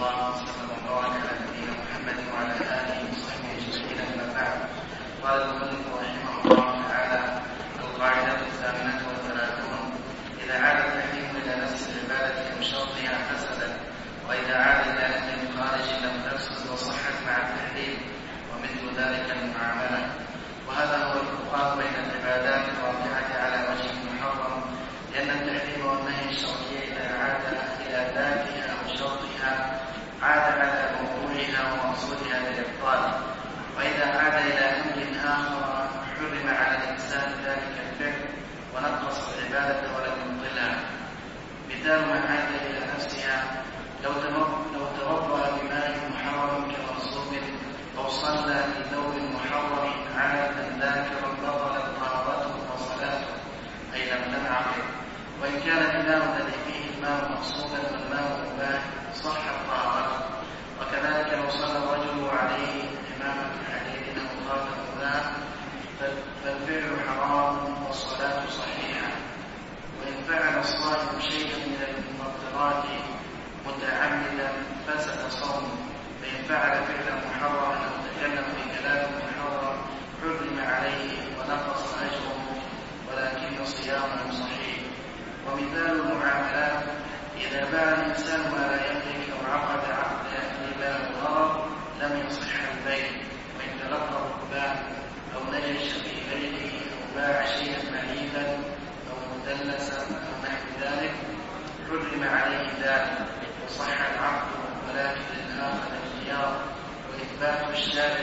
الله وسلم وبارك على نبينا محمد وعلى آله وصحبه أجمعين. أما بعد، قال المؤلف رحمه الله تعالى: القاعدة 38: إذا عاد التحريم إلى نفس العبادة بشرطها فسدت، وإذا عاد إلى نفس خارج لم تفسد وصحت مع التحريم، ومثل ذلك المعاملة. وهذا هو الفرقان بين العبادات الواقعة على وجه محرم، لأن التحريم والنهي الشرعي إذا عاد إلى ذاتها أو شرطها عاد على موضوعها ومقصودها بالإبطال، وإذا عاد إلى أمر آخر حرم على الإنسان ذلك الفعل ونقص العبادة ولم يبطلها. مثال ما عاد إلى نفسها: لو توضأ بماء محرم كمغصوب أو صلى بثوب محرم عادة ذاكرا بطلت طهارته وصلاته، أي لم تنعقد. وإن كان الإمام الذي فيه الماء مقصودا والماء مباح صحت طهارته. وكذلك لو صلى الرجل عليه إمامة حديد أو خاتم ذهب فالفعل حرام والصلاة صحيحة. وإن فعل الصائم شيئا من المفطرات متعمدا فسد صومه. فإن فعل فعلا محرما أو تكلم بكلام محرم حرم عليه ونقص أجره، ولكن صيامه صحيح. ومثال المعاملات: إذا باع الإنسان ما لا يملك أو عقد عقدا لباع الغرض لم يصح البيع. وإن تلقى الركبان أو نجش في بيعه أو باع شيئا معيبا أو مدلسا أو نحو ذلك حرم عليه ذلك وصح العقد، ولكن للآخر الاختيار، وإثبات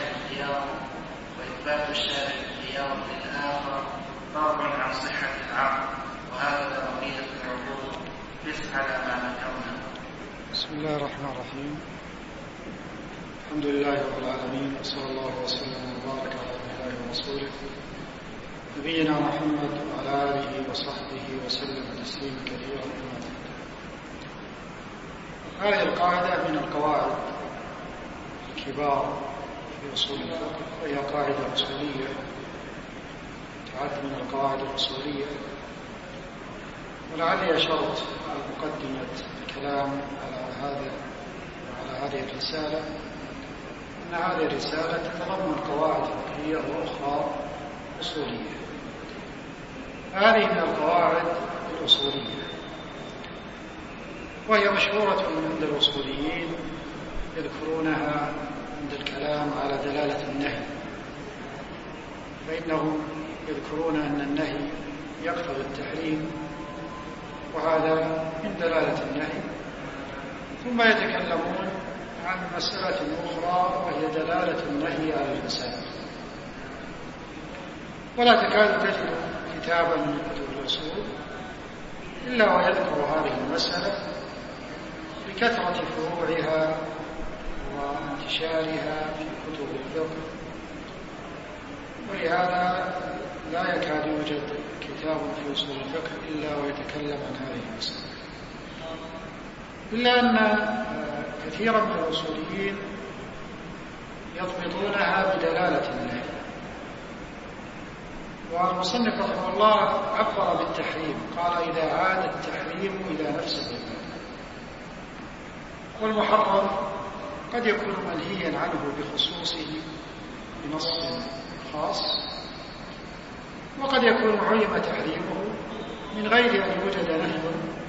الشارع للآخر فرع عن صحة العقد. وهذا بقية العقود قس على ما ذكرنا. بسم الله الرحمن الرحيم. الحمد لله رب العالمين، وصلى الله وسلم وبارك على الله ورسوله نبينا محمد وعلى آله وصحبه وسلم تسليما كثيرا. هذه القاعدة من القواعد الكبار في أصول الفقه، وهي قاعدة أصولية تعد من القواعد الأصولية، ولعلي أشرت على مقدمة الكلام على هذه الرسالة أن هذه الرسالة تتضمن قواعد فقهية وأخرى أصولية. هذه من القواعد الأصولية، وهي مشهورة عند الأصوليين، يذكرونها عند الكلام على دلالة النهي، فإنهم يذكرون أن النهي يقتضي التحريم، وهذا من دلالة النهي. ثم يتكلمون عن مسألة أخرى وهي دلالة النهي على الفساد. ولا تكاد تجد كتابا من كتب الأصول إلا ويذكر هذه المسألة بكثرة فروعها وانتشارها في كتب الفقه، ولهذا لا يكاد يوجد كتاب في أصول الفقه إلا ويتكلم عن هذه المسألة، إلا أن كثيرا من الأصوليين يضبطونها بدلالة النهي. والمصنف رحمه الله عبر بالتحريم، قال: إذا عاد التحريم إلى نفس العبادة. والمحرم قد يكون منهيا عنه بخصوصه بنص خاص، وقد يكون علم تحريمه من غير أن يوجد نهي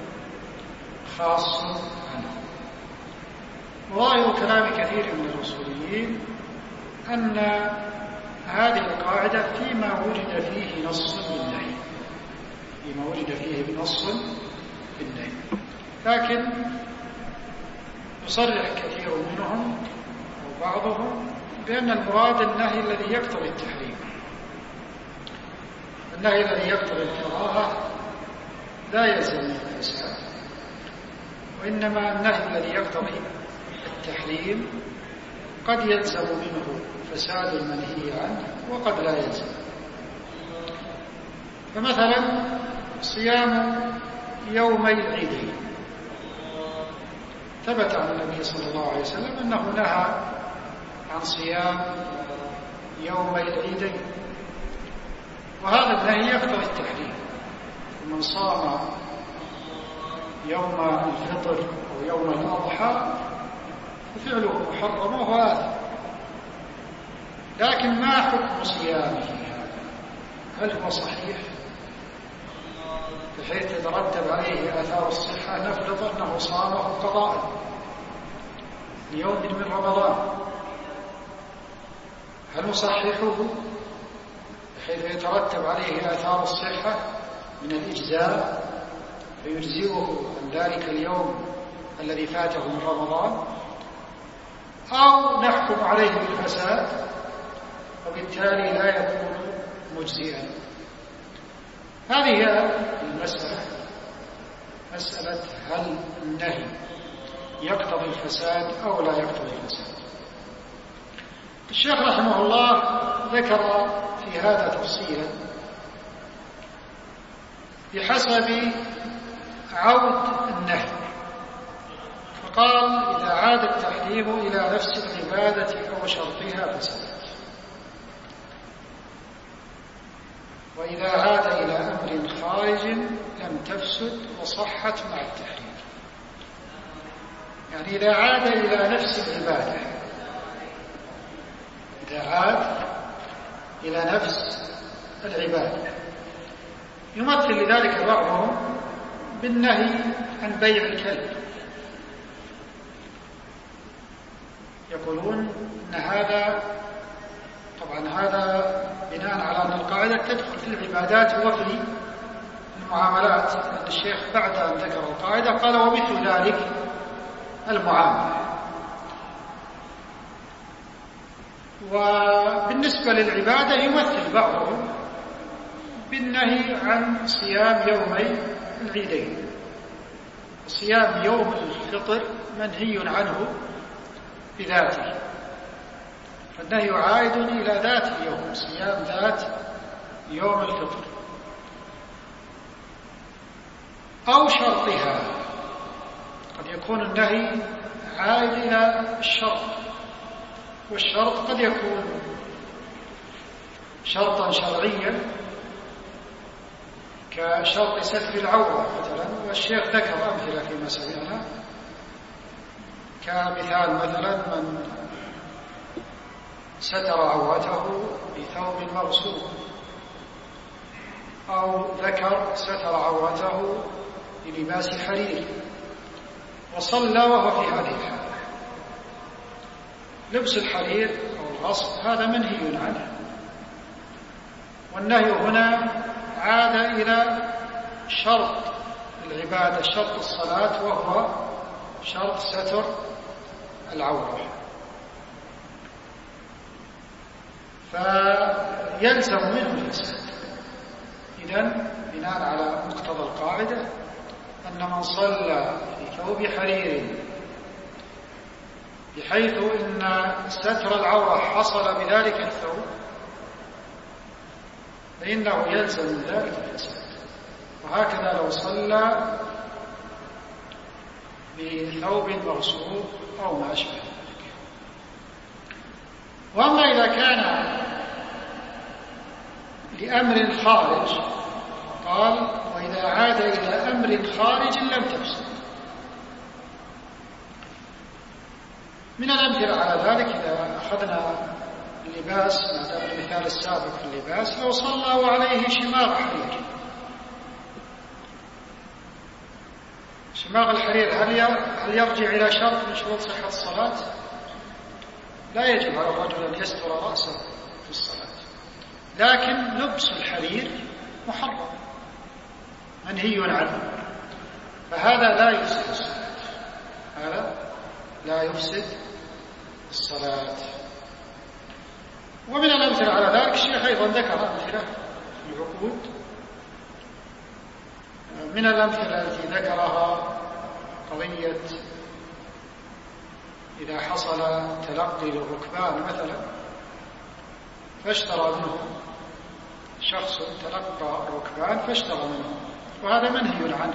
خاص عنه. وظاهر كلام كثير من الأصوليين أن هذه القاعدة فيما وجد فيه نص بالنهي، لكن يصرح كثير منهم أو بعضهم بأن المراد النهي الذي يقتضي التحريم. النهي الذي يقتضي الكراهة لا يلزم من الفساد، وإنما النهي الذي يقتضي التحريم قد يلزم منه فساد المنهي عنه وقد لا يلزم. فمثلا صيام يومي العيدين، ثبت عن النبي صلى الله عليه وسلم أنه نهى عن صيام يومي العيدين، وهذا النهي يقتضي التحريم. من صام يوم الفطر أو يوم الأضحى وفعله محرم وهو آثم، لكن ما حكم صيامه؟ هل هو صحيح بحيث يترتب عليه آثار الصحة؟ نفرض أنه صامه قضاء ليوم من رمضان، هل نصححه بحيث يترتب عليه آثار الصحة من الإجزاء فيجزئه عن ذلك اليوم الذي فاته من رمضان، أو نحكم عليه بالفساد وبالتالي لا يكون مجزئا؟ هذه المسألة، مسألة هل النهي يقتضي الفساد أو لا يقتضي الفساد. الشيخ رحمه الله ذكر في هذا تفصيلا بحسب عود النهي، فقال: إذا عاد التحريم إلى نفس العبادة أو شرطها فسدت، وإذا عاد إلى أمر خارج لم تفسد وصحت مع التحريم. يعني إذا عاد إلى نفس العبادة، إذا عاد إلى نفس العبادة، يمثل لذلك بعضهم بالنهي عن بيع الكلب، يقولون أن هذا، طبعا هذا بناء على أن القاعدة تدخل في العبادات وفي المعاملات، لأن الشيخ بعد أن ذكر القاعدة قال: ومثل ذلك المعاملة. وبالنسبة للعبادة يمثل بعضهم بالنهي عن صيام يومي العيدين. صيام يوم الفطر منهي عنه بذاته، فالنهي عائد إلى ذات اليوم، صيام ذات يوم الفطر أو شرطها. قد يكون النهي عائد إلى الشرط، والشرط قد يكون شرطا شرعيا كشرط ستر العورة مثلا، والشيخ ذكر أمثلة فيما سمعنا، كمثال مثلا من ستر عورته بثوب مغسول، أو ذكر ستر عورته بلباس حرير وصلى وهو في هذه الحالة. لبس الحرير أو الغصب هذا منهي عنه، والنهي هنا عاد إلى شرط العبادة، شرط الصلاة، وهو شرط ستر العورة، فيلزم منه الفساد. إذن بناء على مقتضى القاعدة أن من صلى في ثوب حرير بحيث إن ستر العورة حصل بذلك الثوب فإنه يلزم من ذلك الفساد. وهكذا لو صلى بثوب مغصوب أو ما أشبه ذلك. وأما إذا كان لأمر خارج قال: وإذا عاد إلى أمر خارج لم تفسد. من الأمثلة على ذلك إذا أخذنا اللباس، ما دام المثال السابق في اللباس، لو صلى وعليه شماغ حرير، شماغ الحرير هل يرجع إلى شرط من شروط صحة الصلاة؟ لا يجب على الرجل أن يستر رأسه في الصلاة، لكن لبس الحرير محرم منهي عنه، فهذا لا يفسد الصلاة، هذا لا يفسد الصلاة. ومن الأمثلة على ذلك الشيخ أيضا ذكر أمثلة في العقود. من الأمثلة التي ذكرها قضية إذا حصل تلقي للركبان مثلا، فاشترى منه شخص، تلقى الركبان فاشترى منه، وهذا منهي عنه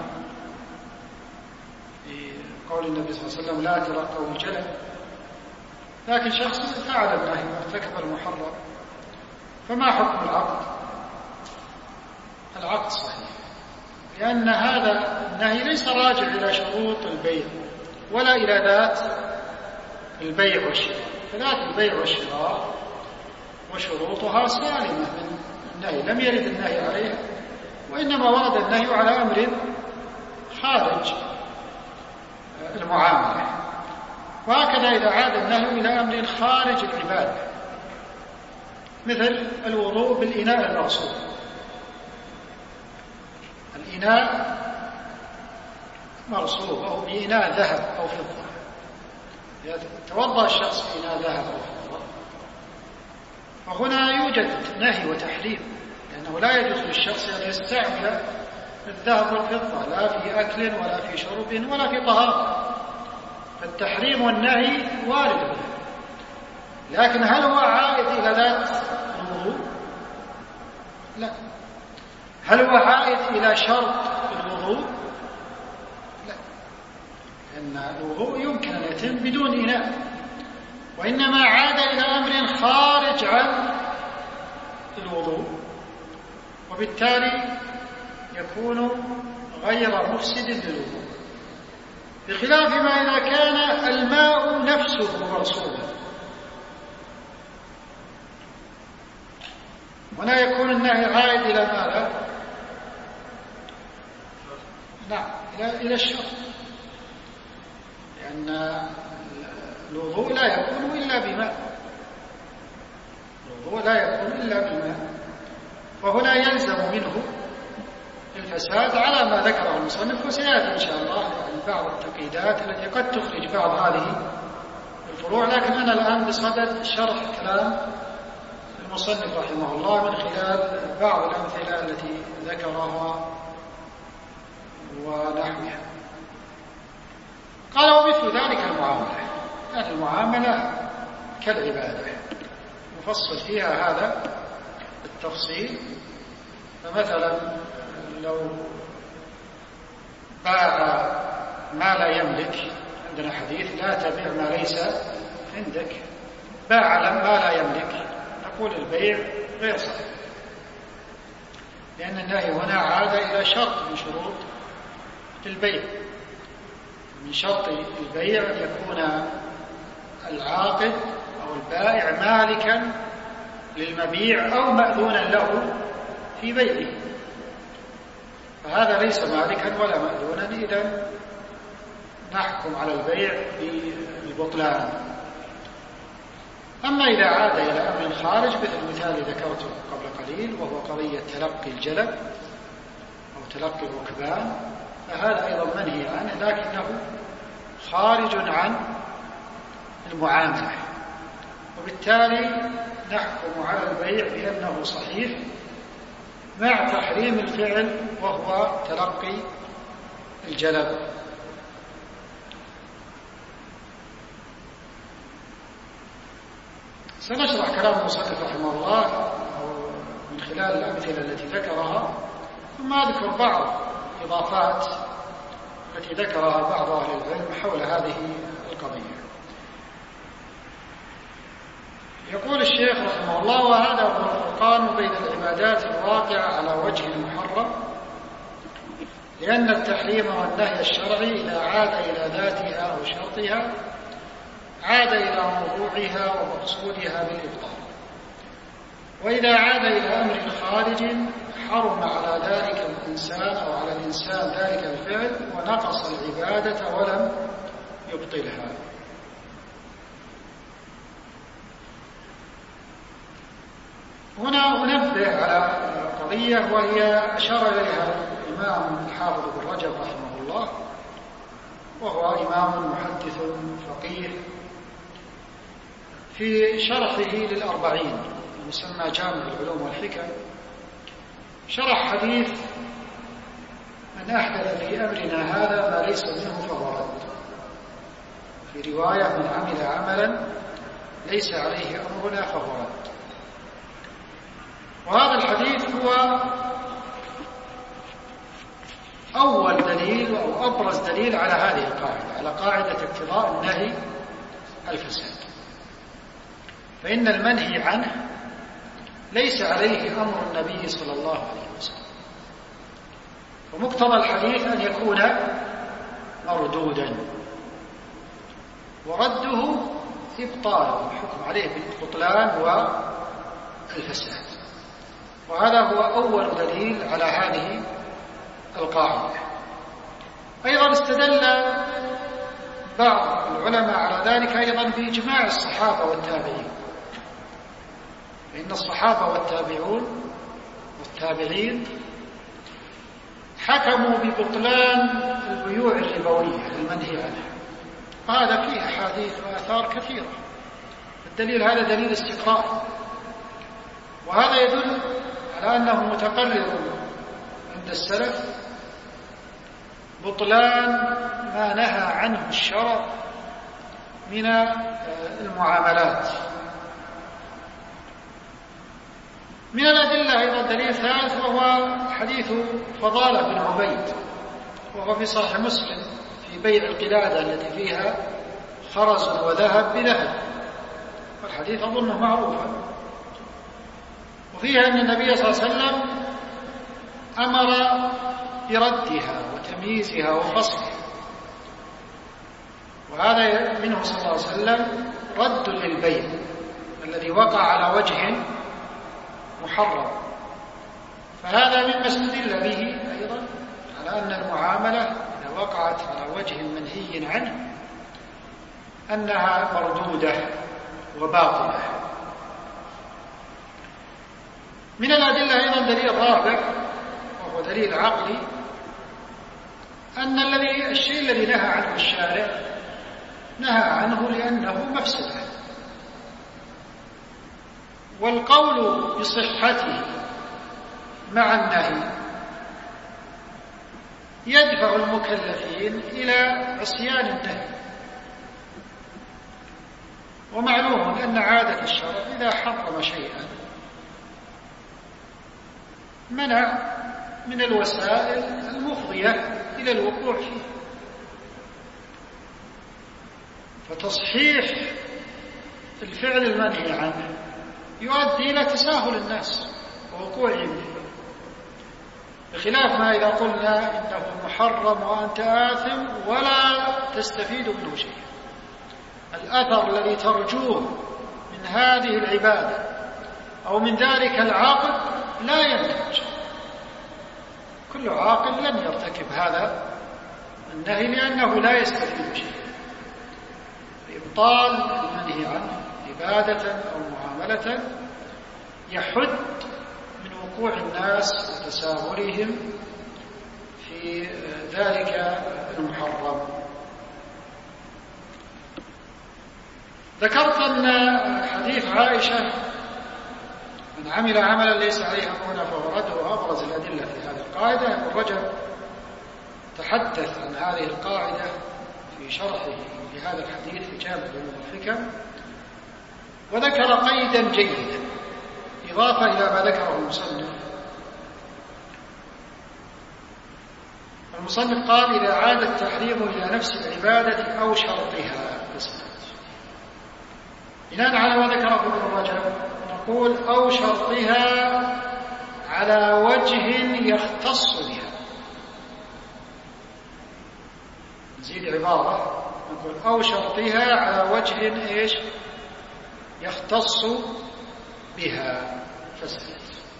في قول النبي صلى الله عليه وسلم: لا تلقوا الجلد. لكن شخص فعل النهي وارتكب المحرم، فما حكم العقد؟ العقد صحيح، لأن هذا النهي ليس راجع إلى شروط البيع ولا إلى ذات البيع والشراء، فذات البيع والشراء وشروطها سالمة من النهي، لم يرد النهي عليها، وإنما ورد النهي على أمر خارج المعاملة. وهكذا إذا عاد النهي إلى أمر خارج العبادة، مثل الوضوء بالإناء المغصوب. الإناء مغصوب أو بإناء ذهب أو فضة، يتوضأ الشخص بإناء ذهب أو فضة، وهنا يوجد نهي وتحريم، لأنه لا يجوز للشخص أن يستعمل الذهب والفضة لا في أكل ولا في شرب ولا في طهارة، فالتحريم والنهي وارد به. لكن هل هو عائد إلى ذات الوضوء؟ لا. هل هو عائد إلى شرط الوضوء؟ لا، لأن الوضوء يمكن أن يتم بدون إناء، وإنما عاد إلى أمر خارج عن الوضوء، وبالتالي يكون غير مفسد للوضوء، بخلاف ما إذا كان الماء نفسه مغصوبا. هنا يكون النهي عائد إلى ماذا؟ نعم، إلى الشرط، لأن الوضوء لا يكون إلا بماء، الوضوء لا يكون إلا بماء، فهنا يلزم منه الفساد على ما ذكره المصنف، وسيأتي إن شاء الله يعني بعض التقييدات التي قد تخرج بعض هذه الفروع. لكن أنا الآن بصدد شرح كلام المصنف رحمه الله من خلال بعض الأمثلة التي ذكرها ونحوها. قال: ومثل ذلك المعاملة، يعني المعاملة كالعبادة، نفصل فيها هذا التفصيل. فمثلا لو باع ما لا يملك، عندنا حديث: لا تبيع ما ليس عندك. باع ما لا يملك، نقول البيع غير صحيح، لأن النهي هنا عاد إلى شرط من شروط البيع. من شرط البيع أن يكون العاقد أو البائع مالكا للمبيع أو مأذونا له في بيعه، فهذا ليس مالكا ولا مأذونا، إذن نحكم على البيع بالبطلان. أما إذا عاد إلى أمر خارج، مثل المثال الذي ذكرته قبل قليل، وهو قضية تلقي الجلب أو تلقي الركبان، فهذا أيضا منهي عنه، لكنه خارج عن المعاملة، وبالتالي نحكم على البيع بأنه صحيح مع تحريم الفعل وهو تلقي الجلب. سنشرح كلام المصنف رحمه الله من خلال الأمثلة التي ذكرها، ثم أذكر بعض إضافات التي ذكرها بعض أهل العلم حول هذه القضية. يقول الشيخ رحمه الله: وهذا هو الفرقان بين العبادات الواقعة على وجه المحرم، لأن التحريم والنهي الشرعي إذا عاد إلى ذاتها أو شرطها عاد إلى موضوعها ومقصودها بالإبطال، وإذا عاد إلى أمر خارج حرم على ذلك الإنسان أو على الإنسان ذلك الفعل ونقص العبادة ولم يبطلها. هنا أنبه على قضية وهي أشار إليها الإمام الحافظ بن رجب رحمه الله، وهو إمام محدث فقيه، في شرحه للأربعين المسمى جامع العلوم والحكم، شرح حديث: من أحدث في أمرنا هذا ما ليس منه فهو رد. في رواية: من عمل عملا ليس عليه أمرنا فهو رد. وهذا الحديث هو أول دليل أو أبرز دليل على هذه القاعدة، على قاعدة اقتضاء النهي الفساد. فإن المنهي عنه ليس عليه أمر النبي صلى الله عليه وسلم، ومقتضى الحديث أن يكون مردودا، ورده إبطال، الحكم عليه بالبطلان والفساد. وهذا هو أول دليل على هذه القاعدة. أيضا استدل بعض العلماء على ذلك أيضا بإجماع الصحابة والتابعين، فإن الصحابة والتابعين حكموا ببطلان البيوع الربوية المنهي عنها، وهذا فيه أحاديث وآثار كثيرة. الدليل هذا دليل استقراء، وهذا يدل على أنه متقرر عند السلف بطلان ما نهى عنه الشرع من المعاملات. من الأدلة أيضا دليل ثالث، وهو حديث فضالة بن عبيد، وهو في صحيح مسلم في بيع القلادة التي فيها خرز وذهب بذهب، والحديث أظنه معروفا. وفيها أن النبي صلى الله عليه وسلم أمر بردها وتمييزها وفصلها، وهذا منه صلى الله عليه وسلم رد للبيع الذي وقع على وجه محرم. فهذا مما استدل به أيضا على أن المعاملة إذا وقعت على وجه منهي عنه أنها مردودة وباطلة. من الأدلة أيضا دليل رابع، وهو دليل عقلي، أن الشيء الذي نهى عنه الشارع نهى عنه لأنه مفسدة، والقول بصحته مع النهي يدفع المكلفين إلى عصيان النهي. ومعلوم أن عادة الشرع إذا حرم شيئا منع من الوسائل المفضية إلى الوقوع فيه، فتصحيح الفعل المنهي عنه يؤدي إلى تساهل الناس ووقوعهم فيه، بخلاف ما إذا قلنا إنه محرم وأنت آثم ولا تستفيد منه شيء. الأثر الذي ترجوه من هذه العبادة أو من ذلك العاقل لا ينتج. كل عاقل لن يرتكب هذا النهي لأنه لا يستفيد شيء. إبطال المنهي عنه عبادة أو معاملة يحد من وقوع الناس وتساهلهم في ذلك المحرم. ذكرت أن حديث عائشة من عمل عملا ليس عليه أمرنا فهو رد، وأبرز الأدلة في هذه القاعدة. ابن رجب تحدث عن هذه القاعدة في شرحه لهذا الحديث في جامع العلوم والحكم، وذكر قيدا جيدا إضافة إلى ما ذكره المصنف. المصنف قال: إذا عاد التحريم إلى نفس العبادة أو شرطها. بناء على ما ذكره ابن رجب نقول: أو شرطها على وجه يختص بها. نزيد عبارة نقول: أو شرطها على وجه إيش؟ يختص بها. فسدت.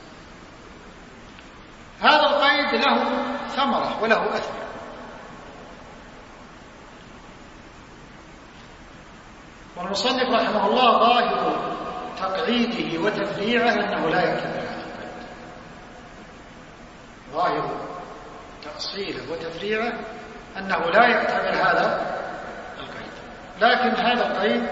هذا القيد له ثمرة وله أثر. والمصنف رحمه الله ظاهر تقعيده وتفريعه أنه لا يعتبر هذا القيد. ظاهر تأصيله وتفريعه أنه لا يعتبر هذا القيد، لكن هذا القيد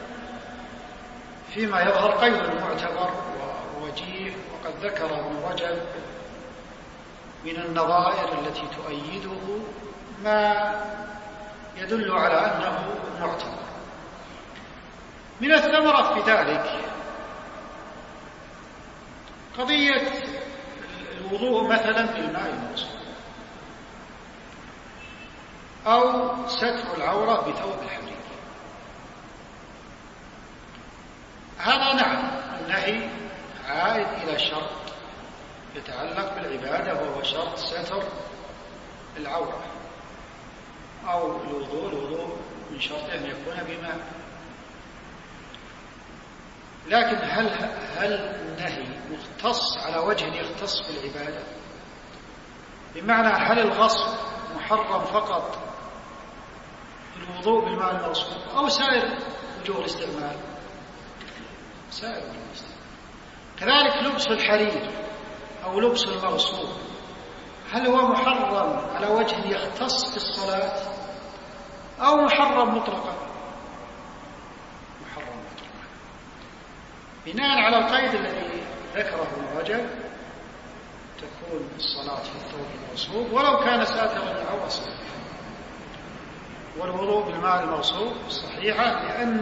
فيما يظهر قيد معتبر ووجيه، وقد ذكر ابن رجب من النظائر التي تؤيده ما يدل على أنه معتبر. من الثمرة في ذلك قضية الوضوء مثلا بالماء الموصول، أو ستر العورة بثوب الحرير. هذا نعم النهي عائد إلى شرط يتعلق بالعبادة، وهو شرط ستر العورة، أو الوضوء من شرط أن يكون بماء. لكن هل النهي مختص على وجه يختص بالعبادة؟ بمعنى هل الغصب محرم فقط في الوضوء بالماء المغصوب أو سائر وجوه الاستعمال؟ سائر وجوه الاستعمال. كذلك لبس الحرير أو لبس المغصوب هل هو محرم على وجه يختص بالصلاة أو محرم مطلقا؟ محرم مطلقا. بناء على القيد الذي ذكره ابن رجب تكون الصلاة في الثوب المغصوب ولو كان ساترا العورة صحيحا، والوضوء بالماء المغصوب صحيحة، لأن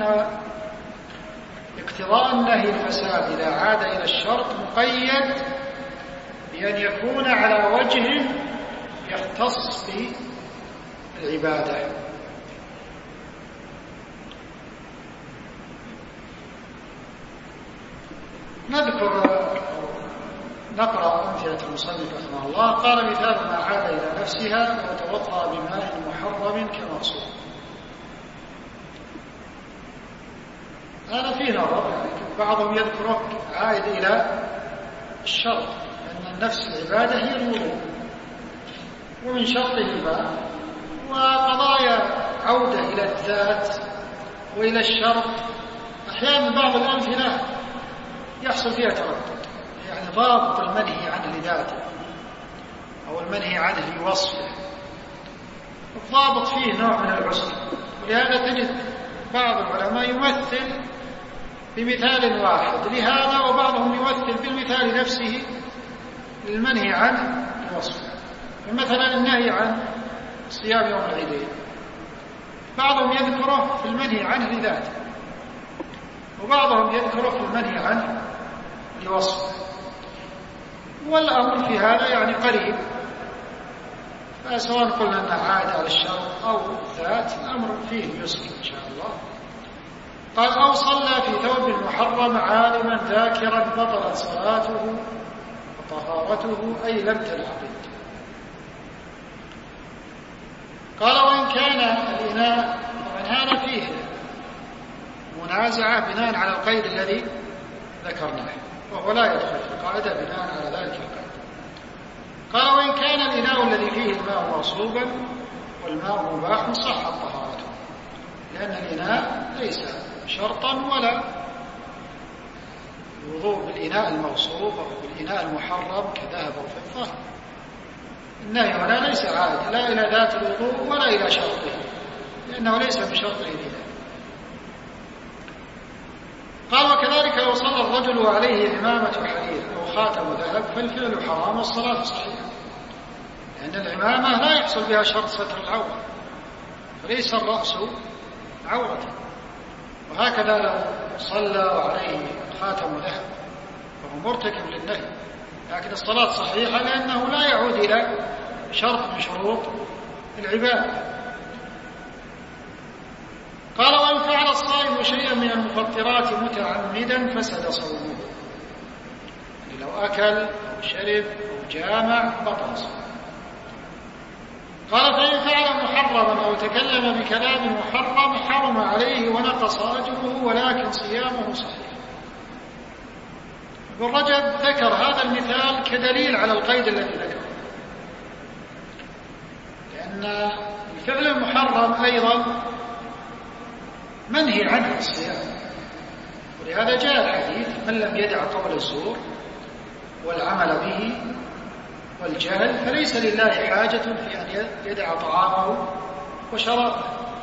اقتضاء النهي الفساد إذا عاد إلى الشرط مقيد بأن يكون على وجه يختص بالعبادة. نقرأ أمثلة المصنف رحمه الله. قال: مثال ما عاد إلى نفسها وتوضأ بماء محرم كمغصوب. هذا فيه نظر، يعني بعضهم يذكره عائد إلى الشرط، أن النفس العبادة هي الوضوء ومن شرطه الماء، وقضايا عودة إلى الذات وإلى الشرط أحيانا بعض الأمثلة يحصل فيها تردد، يعني ضابط المنهي عنه لذاته أو المنهي عنه لوصفه الضابط فيه نوع من العسر، ولهذا تجد بعض العلماء يمثل بمثال واحد لهذا، وبعضهم يمثل بالمثال نفسه المنهي عنه لوصفه. مثلا النهي عن صيام يوم العيدين بعضهم يذكره في المنهي عنه لذاته، وبعضهم يذكره في المنهي عنه لوصفه، والأمر في هذا يعني قريب، فسواء قلنا أنه عاد على الشرط أو ذات الأمر فيه يسر إن شاء الله. قال: أو صلى في ثوب محرم عالما ذاكرا بطلت صلاته وطهارته أي لم تنعقد. قال: وإن كان الإناء، طبعا هذا فيه منازعة بناء على القيد الذي ذكرناه، وهو لا يدخل في القاعدة بناء على ذلك القيد. قال: وإن كان الإناء الذي فيه الماء مغصوبا والماء مباح صحت طهارته، لأن الإناء ليس شرطا ولا الوضوء بالإناء المغصوب أو بالإناء المحرم كذهب أو فضة. النهي هنا ليس عائد لا إلى ذات الوضوء ولا إلى شرطه، لأنه ليس بشرطه لذلك. قال: وكذلك لو صلى الرجل وعليه عمامة حرير أو خاتم ذهب فالفعل حرام والصلاة صحيحة، لأن العمامة لا يحصل بها شرط ستر العورة، فليس الرأس عورة. وهكذا لو صلى وعليه خاتم ذهب فهو مرتكب للنهي، لكن الصلاة صحيحة لأنه لا يعود إلى شرط من شروط العبادة. قال: وإن فعل الصائم شيئا من المفطرات متعمدا فسد صومه، يعني لو أكل أو شرب أو جامع بطل صومه. قال: فإن فعل محرما أو تكلم بكلام محرم حرم عليه ونقص أجره ولكن صيامه صحيح. ابن رجب ذكر هذا المثال كدليل على القيد الذي ذكره، لأن الفعل المحرم أيضا منهي عنه الصيام، ولهذا جاء الحديث: من لم يدع قول الزور والعمل به والجهل فليس لله حاجة في أن يدع طعامه وشرابه.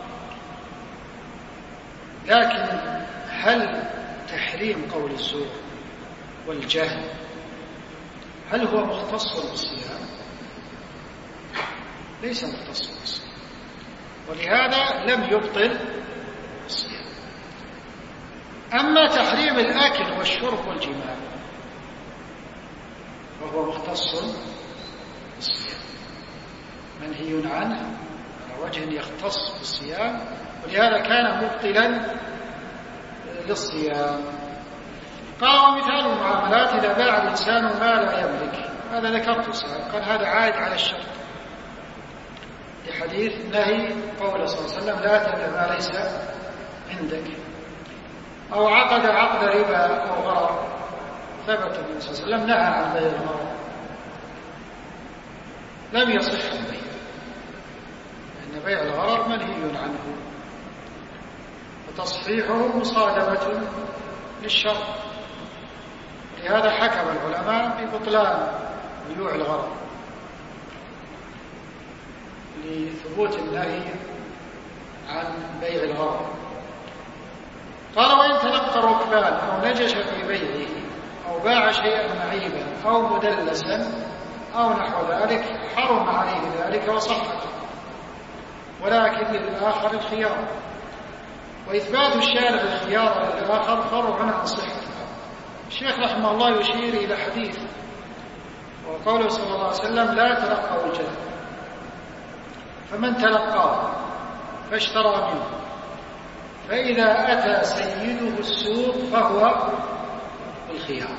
لكن هل تحريم قول الزور والجهل هل هو مختص بالصيام؟ ليس مختص بالصيام، ولهذا لم يبطل الصيام. أما تحريم الأكل والشرب والجماع وهو مختص بالصيام، منهي عنه على وجه يختص بالصيام، ولهذا كان مبطلا للصيام. قال: ومثال المعاملات إذا باع الإنسان ما لا يملك، هذا ذكرته سابقا، قال هذا عائد على الشرط لحديث نهي قول صلى الله عليه وسلم: لا تبع ما ليس عندك. أو عقد عقد ربا أو غرر، ثبت النبي صلى الله عليه وسلم نهى عن بيع الغرر، لم يصح البيع، لأن بيع الغرر منهي عنه، وتصحيحه مصادمة للشرع. لهذا حكم العلماء ببطلان بيوع الغرر لثبوت النهي عن بيع الغرر. قال: وإن تلقى الركبان أو نجش في بيعه أو باع شيئا معيبا أو مدلسا أو نحو ذلك حرم عليه ذلك وصحته، ولكن للآخر الخيار. وإثبات الشارع الخيار للآخر فرع عن صحته. الشيخ رحمه الله يشير إلى حديث وقوله صلى الله عليه وسلم: لا تلقوا الجنة، فمن تلقاه فاشترى منه فإذا أتى سيده السوق فهو الخيار.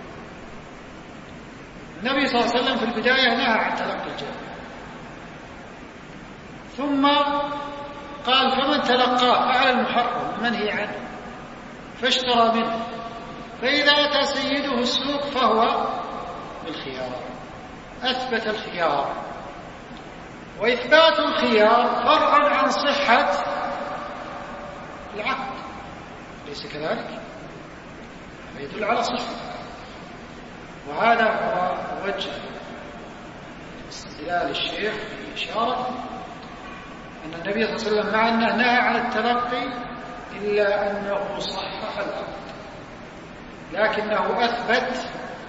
النبي صلى الله عليه وسلم في البداية نهى عن تلقي الجنة، ثم قال: فمن تلقاه فعل المحرم المنهي عنه فاشترى منه فإذا أتى سيده السوق فهو الخيار. أثبت الخيار، وإثبات الخيار فرع عن صحة العقد، ليس كذلك؟ يدل على صحة. وهذا هو وجه استدلال الشيخ بإشارة أن النبي صلى الله عليه وسلم مع أنه نهى عن التلقي إلا أنه صحح العقد، لكنه أثبت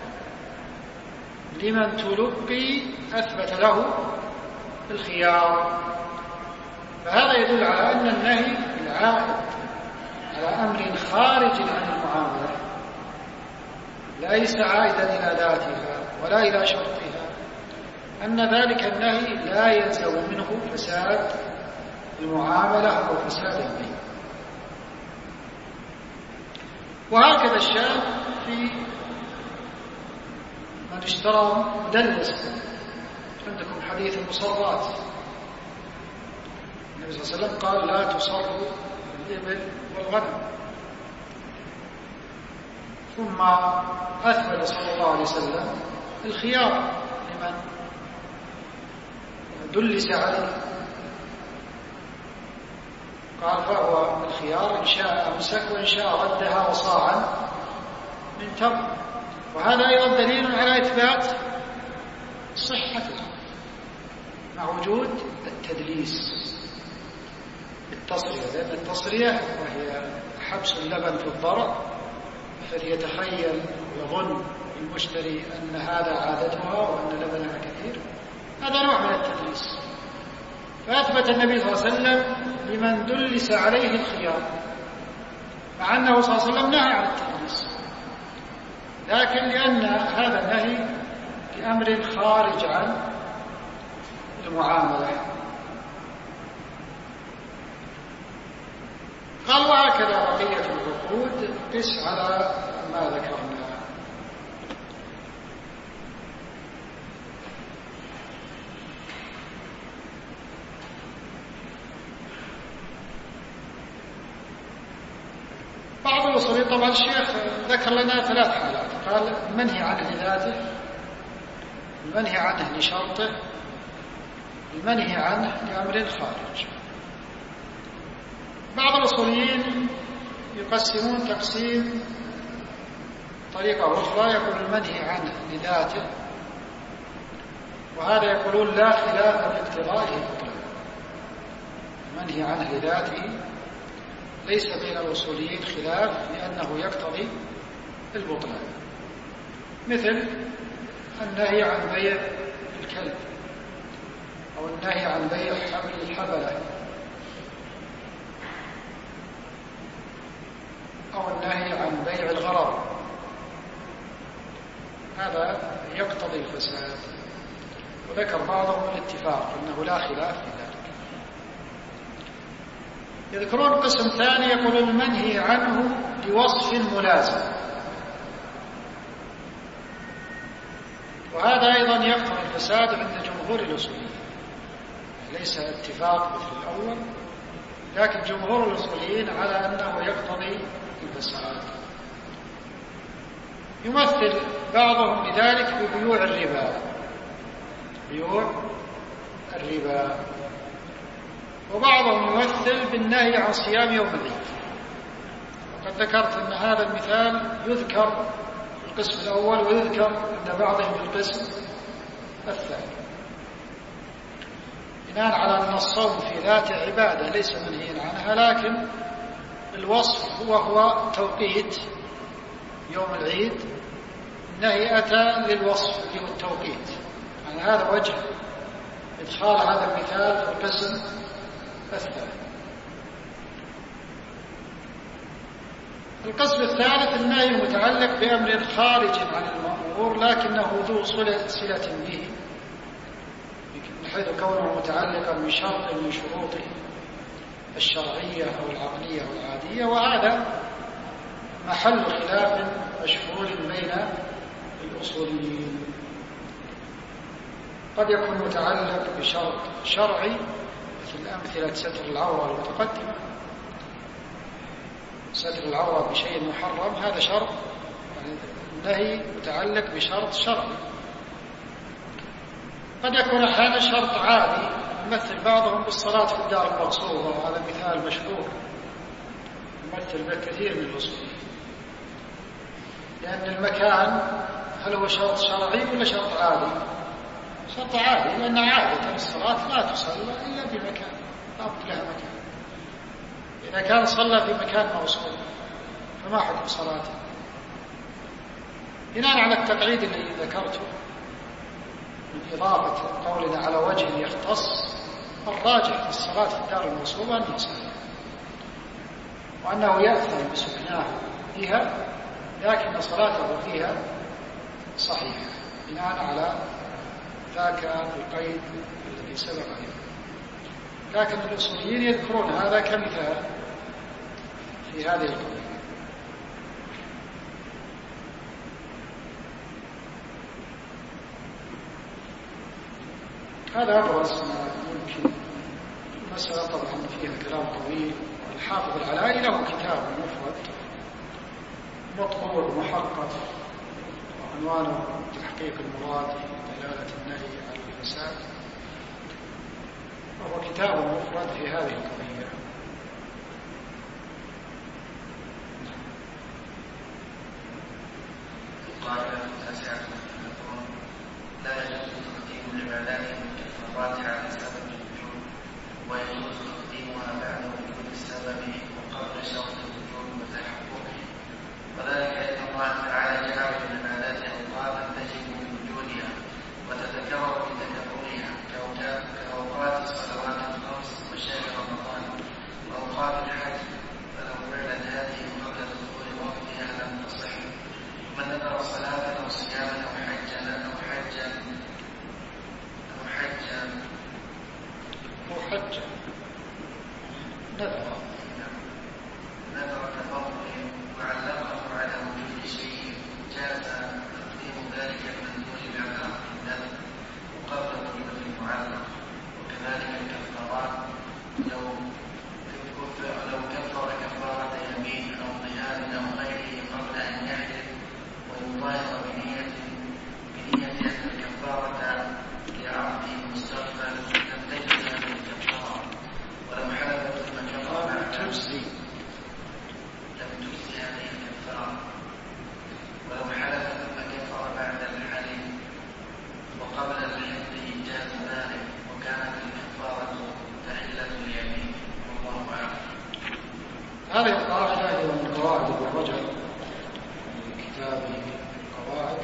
لمن تلقي، أثبت له الخيار. فهذا يدل على أن النهي العائد على أمر خارج عن المعاملة ليس عائدا إلى ذاتها ولا إلى شرطها، أن ذلك النهي لا يلزم منه فساد المعاملة أو فساد البيع. وهكذا الشأن في من اشترى مدلس. عندكم حديث المصرات، النبي صلى الله عليه وسلم قال: لا تصروا الإبل والغنم. ثم أثبت صلى الله عليه وسلم الخيار لمن دلس عليه، قال: فهو الخيار إن شاء أمسك وإن شاء ردها وصاعا من تمر. وهذا أيضا دليل على إثبات صحته مع وجود التدليس بالتصرية، لأن التصرية وهي حبس اللبن في الضرع بحيث يتخيل ويظن المشتري أن هذا عادتها وأن لبنها كثير، هذا نوع من التدليس. فأثبت النبي صلى الله عليه وسلم لمن دلس عليه الخيار، مع أنه صلى الله عليه وسلم نهى عن التدليس، لكن لأن هذا النهي لأمر خارج عن المعاملة. قال: وهكذا بقية العقود قس على ما ذكرنا. بعض الأصوليين، طبعا الشيخ ذكر لنا 3 حالات، قال: المنهي عنه لذاته، المنهي عنه لشرطه، المنهي عنه لأمر خارج. بعض الأصوليين يقسمون تقسيم طريقة أخرى، يقول المنهي عنه لذاته، وهذا يقولون لا خلاف باقتضائه البطلان. المنهي عنه لذاته ليس بين الأصوليين خلاف لأنه يقتضي البطلان، مثل النهي عن بيع الكلب، أو النهي عن بيع حمل الحبلة، أو النهي عن بيع الغرر، هذا يقتضي الفساد. وذكر بعضهم الاتفاق أنه لا خلاف في ذلك. يذكرون قسم ثاني يقول المنهي عنه لوصف ملازم، وهذا أيضا يقتضي الفساد عند جمهور الأصوليين، ليس اتفاق مثل الأول، لكن جمهور الأصوليين على أنه يقتضي الفساد. يمثل بعضهم لذلك ببيوع الربا، بيوع الربا، وبعضهم يمثل بالنهي عن صيام يوم العيد. وقد ذكرت أن هذا المثال يذكر في القسم الأول ويذكر عند بعضهم في القسم الثاني، بناء على أن الصوم في ذاته عبادة ليس منهيا عنها، لكن الوصف هو توقيت يوم العيد، النهي أتى للوصف في التوقيت. يعني هذا وجه إدخال هذا المثال في القسم الثاني. القسم الثالث النهي المتعلق بأمر خارج عن المأمور لكنه ذو صلة به، من حيث كونه متعلقا بشرط من شروطه الشرعية أو العقلية أو العادية، وهذا محل خلاف مشهور بين الأصوليين. قد يكون متعلق بشرط شرعي مثل أمثلة ستر العورة المتقدمة، ستر العورة بشيء محرم هذا شرط، يعني النهي متعلق بشرط شرعي. قد يكون أحيانا شرط عادي، يمثل بعضهم بالصلاة في الدار المقصورة، وهذا مثال مشهور يمثل به كثير من الأصوليين، لأن المكان هل هو شرط شرعي ولا شرط عادي؟ شرط عادي، لأن عادة الصلاة لا تصلى إلا بمكان، لا بد لها مكان. إذا كان صلى في مكان موصول فما حكم صلاته؟ بناء على التقعيد الذي ذكرته من إضافة قولنا على وجه يختص، الراجح في الصلاة في الدار الموصولة أنها صحيحة، وأنه يأثم بسكناه فيها، لكن صلاته فيها صحيحة بناء على ذاك القيد الذي سبق عليه. لكن الأصوليين يذكرون هذا كمثال في هذه القضية. هذا أبرز ما يمكن. المسألة طبعا فيها كلام طويل، والحافظ العلائي له كتاب مفرد مطبوع محقق وعنوانه تحقيق المراد دلالة النهي عن الفساد، وهو كتاب مفرد في هذه القضية. القاعدة التاسعة لا يجوز تقديم العبادات والكفارات على سبب الوجوب، ويجوز تقديمها بعد وجود السبب وقبل شرط الوجوب وتحققه، وذلك لأن الله تعالى جعل العبادات أوقاتا تجب بوجودها وتتكرر بتكررها كأوقات الصلوات الخمس وشهر رمضان وأوقات الحج، فلو فعلت هذه قبل دخول وقتها لم تصح. من ذكر صلاة أو صياما أو حجا نذر تفضل وعلقه على وجود شيء جاز تقديم ذلك المنذور بعد النذر وقبل وجود المعلق. وكذلك الكفارات لو كفر كفارة يمين أو ظهار أو غيره قبل أن يحلف ويظاهر بنية أن الكفارة لعبده مستقبل لم تجز هذه الكفارة، ولو حلف ثم كفر لم تجزي هذه الكفارة، ولو حلف ثم كفر بعد الحلف وقبل الحلف جاز ذلك، وكانت الكفارة تحلة اليمين، والله أعلم. هذه القاعدة هي من قواعد ابن رجب في كتابه القواعد.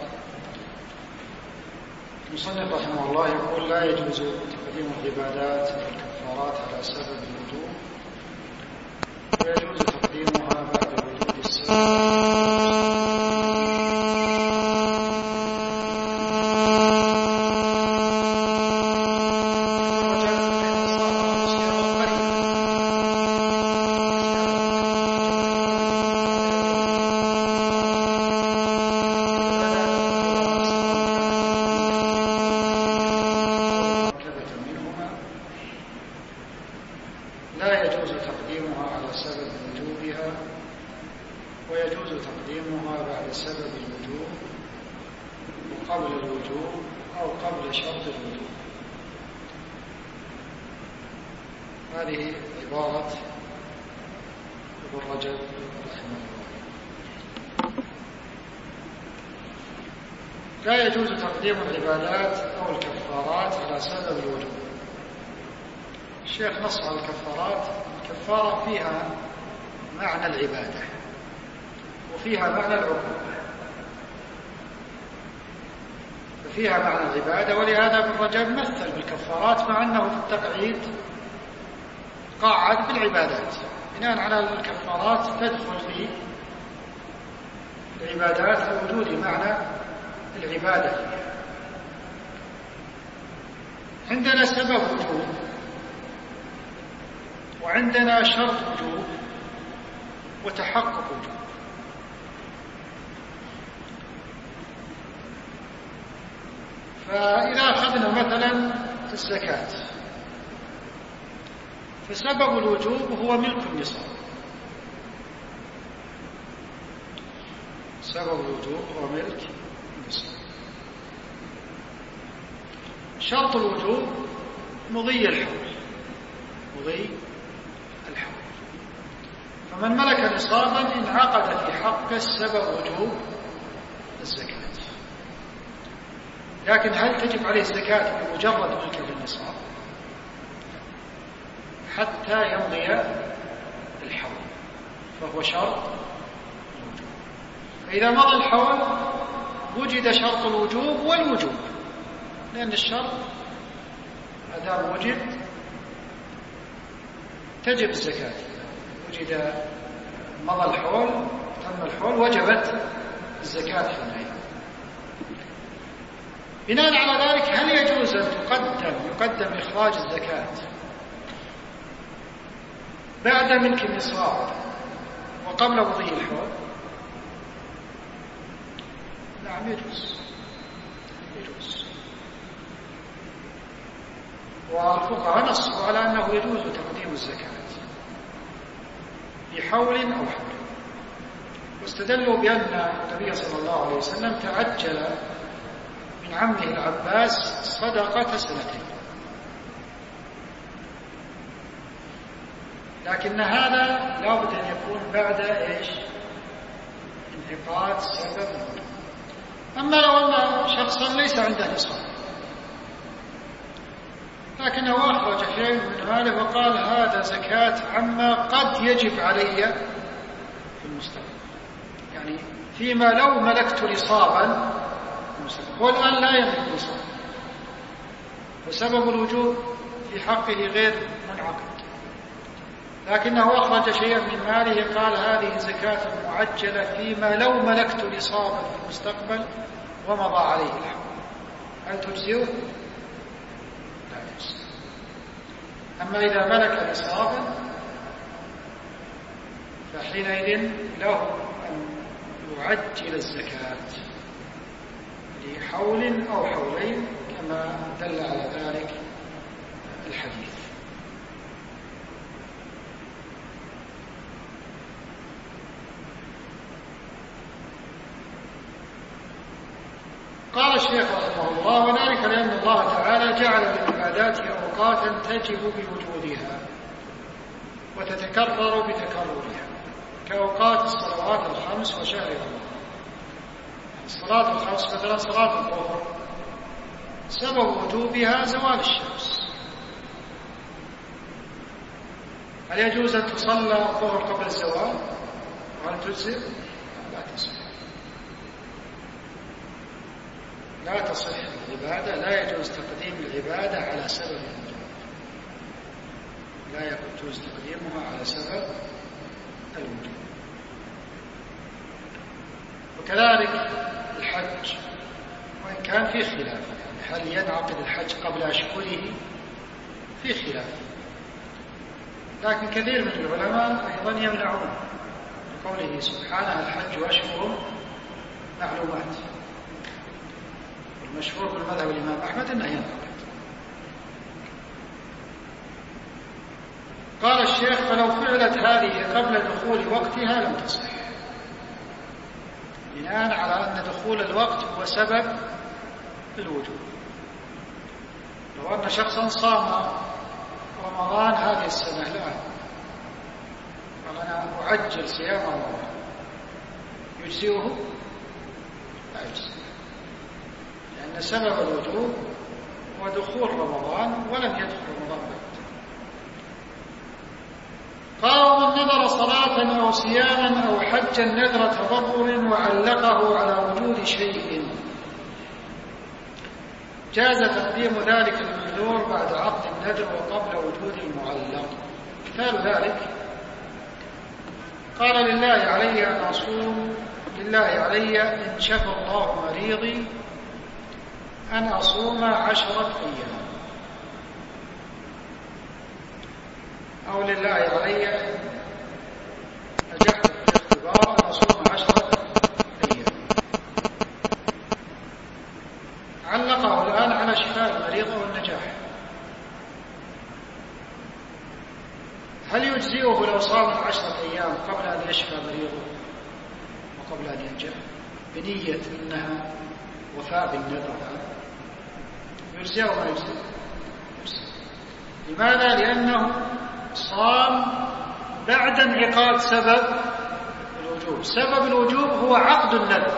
المصنف رحمه الله يقول لا يجوز تقديم العبادات والكفارات على سبب الوجوب، ويجوز تقديمها بعد وجود السبب. ويجوز تقديمها بعد سبب الوجوب وقبل الوجوب أو قبل شرط الوجوب. هذه عبارة ابن رجب رحمه الله. لا يجوز تقديم العبادات أو الكفارات على سبب الوجوب. الشيخ نص على الكفارات. الكفارة فيها معنى العبادة وفيها معنى العقوبة، ففيها معنى العبادة، ولهذا ابن رجب مثل بالكفارات مع أنه في التقعيد قاعد بالعبادات. بناء على الكفارات تدخل في العبادات لوجود معنى العبادة. عندنا سبب وجوب وعندنا شرط وجوب وتحقق وجوب. فإذا أخذنا مثلا الزكاة فسبب الوجوب هو ملك النصاب. سبب الوجوب هو ملك النصاب. شرط الوجوب مضي الحول. مضي الحول. فمن ملك نصابا انعقد في حقه سبب وجوب الزكاة. لكن هل تجب عليه الزكاة بمجرد ملكه للنصاب؟ حتى يمضي الحول، فهو شرط الوجوب. فإذا مضى الحول وجد شرط الوجوب والوجوب، لأن الشرط أدام وجد تجب الزكاة. وجد مضى الحول، تم الحول، وجبت الزكاة حينئذ. بناء على ذلك هل يجوز أن يقدم إخراج الزكاة بعد ملك النصاب وقبل مضي الحول؟ نعم يجوز. والفقهاء نصوا على أنه يجوز تقديم الزكاة بحول أو حول، واستدلوا بأن النبي صلى الله عليه وسلم تعجل من عمه العباس صدقة سنتين، لكن هذا لا بد أن يكون بعد انعقاد سبب الوجوب. أما لو أن شخصا ليس عنده نصاب لكنه أخرج شيء من ماله وقال هذا زكاة عما قد يجب علي في المستقبل، يعني فيما لو ملكت نصابا في المستقبل، هو الآن لا يملك نصابا، فسبب الوجوب في حقه غير منعقد، لكنه أخرج شيئا من ماله قال هذه زكاة معجلة فيما لو ملكت نصابا في المستقبل ومضى عليه الحول. هل تجزئه؟ لا تجزئه. أما إذا ملك نصابا فحينئذ له أن يعجل الزكاة لحول أو حولين كما دل على ذلك الحديث. قال الشيخ رحمه الله وذلك لأن الله تعالى جعل للعبادات أوقاتا تجب بوجودها وتتكرر بتكررها كأوقات الصلوات الخمس وشهر رمضان. الصلاة الخمس مثلا صلاة الظهر سبب وجوبها زوال الشمس. هل يجوز أن تصلى الظهر قبل الزوال وهل تجزئ؟ لا تصح. لا تصح العبادة، لا يجوز تقديم العبادة على سبب الوجوب، لا يجوز تقديمها على سبب الوجوب. وكذلك الحج، وإن كان في خلاف، يعني هل ينعقد الحج قبل أشهره؟ في خلاف، لكن كثير من العلماء أيضا يمنعون بقوله سبحانه الحج أشهر معلومات. المشهور بالمذهب الإمام أحمد أنه ينعقد. قال الشيخ فلو فعلت هذه قبل دخول وقتها لم تصح. بناء على أن دخول الوقت هو سبب الوجوب. لو أن شخصا صام رمضان هذه السنة الآن قال أنا أعجل صيام رمضان، يجزئه؟ لا يجزئه، لأن سبب الوجوب هو دخول رمضان ولم يدخل رمضان بعد. قال ومن نذر صلاة أو صياما أو حجا نذر تضرر وعلقه على وجود شيء جاز تقديم ذلك المنذور بعد عقد النذر وقبل وجود المعلق. مثال ذلك قال لله علي أن أصوم، لله علي إن شفى الله مريضي أن أصوم 10 أيام، أو لله علي إن نجحت في الاختبار أن أصوم 10 أيام. علقه الآن على شفاء المريض والنجاح. هل يجزئه لو صام 10 أيام قبل أن يشفى مريضه وقبل أن ينجح بنية أنها وفاء بالنذر؟ يجزئه ولا يجزئه؟ لماذا؟ لأنه صام بعد انعقاد سبب الوجوب. سبب الوجوب هو عقد النذر،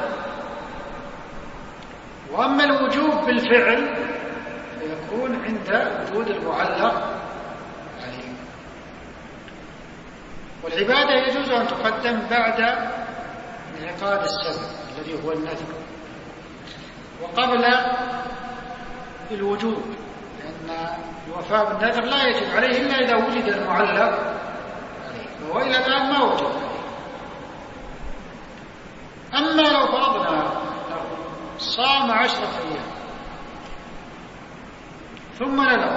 وأما الوجوب بالفعل فيكون عند وجود المعلق عليه. والعبادة يجوز أن تقدم بعد انعقاد السبب الذي هو النذر وقبل الوجوب، لأن الوفاء بالنذر لا يجب عليه إلا إذا وجد المعلق عليه، وهو إلى الآن ما وجد عليه. أما لو فرضنا صام 10 أيام ثم نذر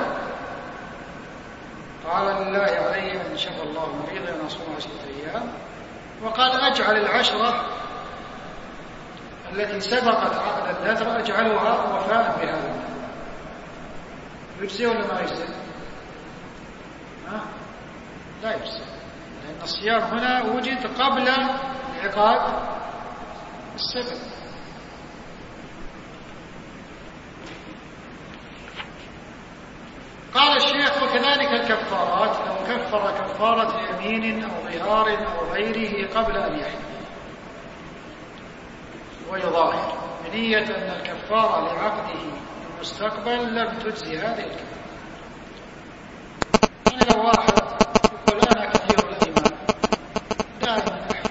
قال لله علي أن شفى الله مريضا أن أصوم 10 أيام، وقال أجعل 10 التي سبقت عقد النذر أجعلها وفاء بهذا النذر، يجزي ولا ما يجزي؟ لا يجزي، لأن الصيام هنا وجد قبل انعقاد السبب. قال الشيخ وكذلك الكفارات، لو كفر كفارة يمين أو ظهار أو غيره قبل أن يحلف ويظاهر بنية أن الكفارة لعقده المستقبل لم تجزي هذه الكفارة. يعني لو واحد يقول أنا كثير الأيمان دائما أحلف،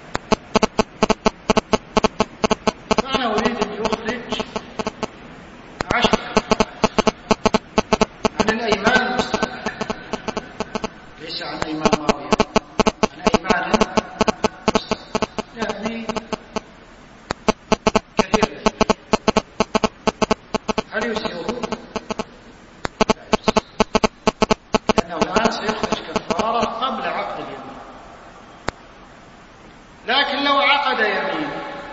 فأنا أريد أن يخرج 10 عن الأيمان المستقبل، ليس عن أيمان ماضية، عن أيمان مستقبل، يعني كثير الأيمان. هل يجزئه؟ لا يجزئه، لأنه الآن سيخرج كفارة قبل عقد اليمين. لكن لو عقد يمين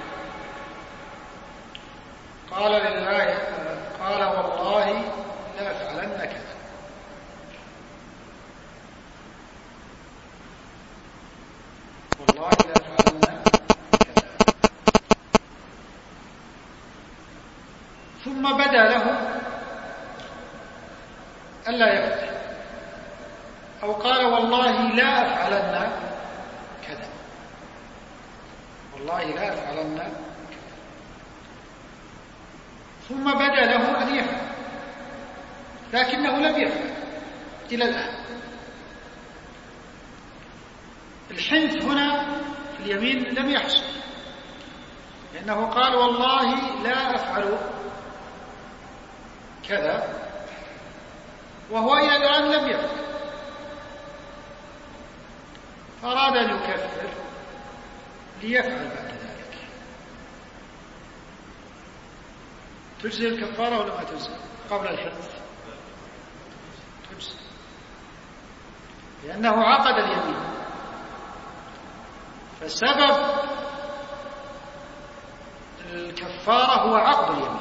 قال لله، قال والله لا أفعلن كذا، والله لا أفعلن كذا، ثم بدا له ألا يفعل، أو قال والله لا أفعلن كذا، والله لا أفعلن كذا، ثم بدا له أن يفعل لكنه لم يفعل إلى الآن. الحنث هنا في اليمين لم يحصل، لأنه قال والله لا أفعل كذا وهو إلى الآن لم يفعل، فأراد أن يكفر ليفعل بعد ذلك. تجزي الكفارة ولا ما تجزي قبل الحنث؟ تجزي، لأنه عقد اليمين، فسبب الكفارة هو عقد اليمين،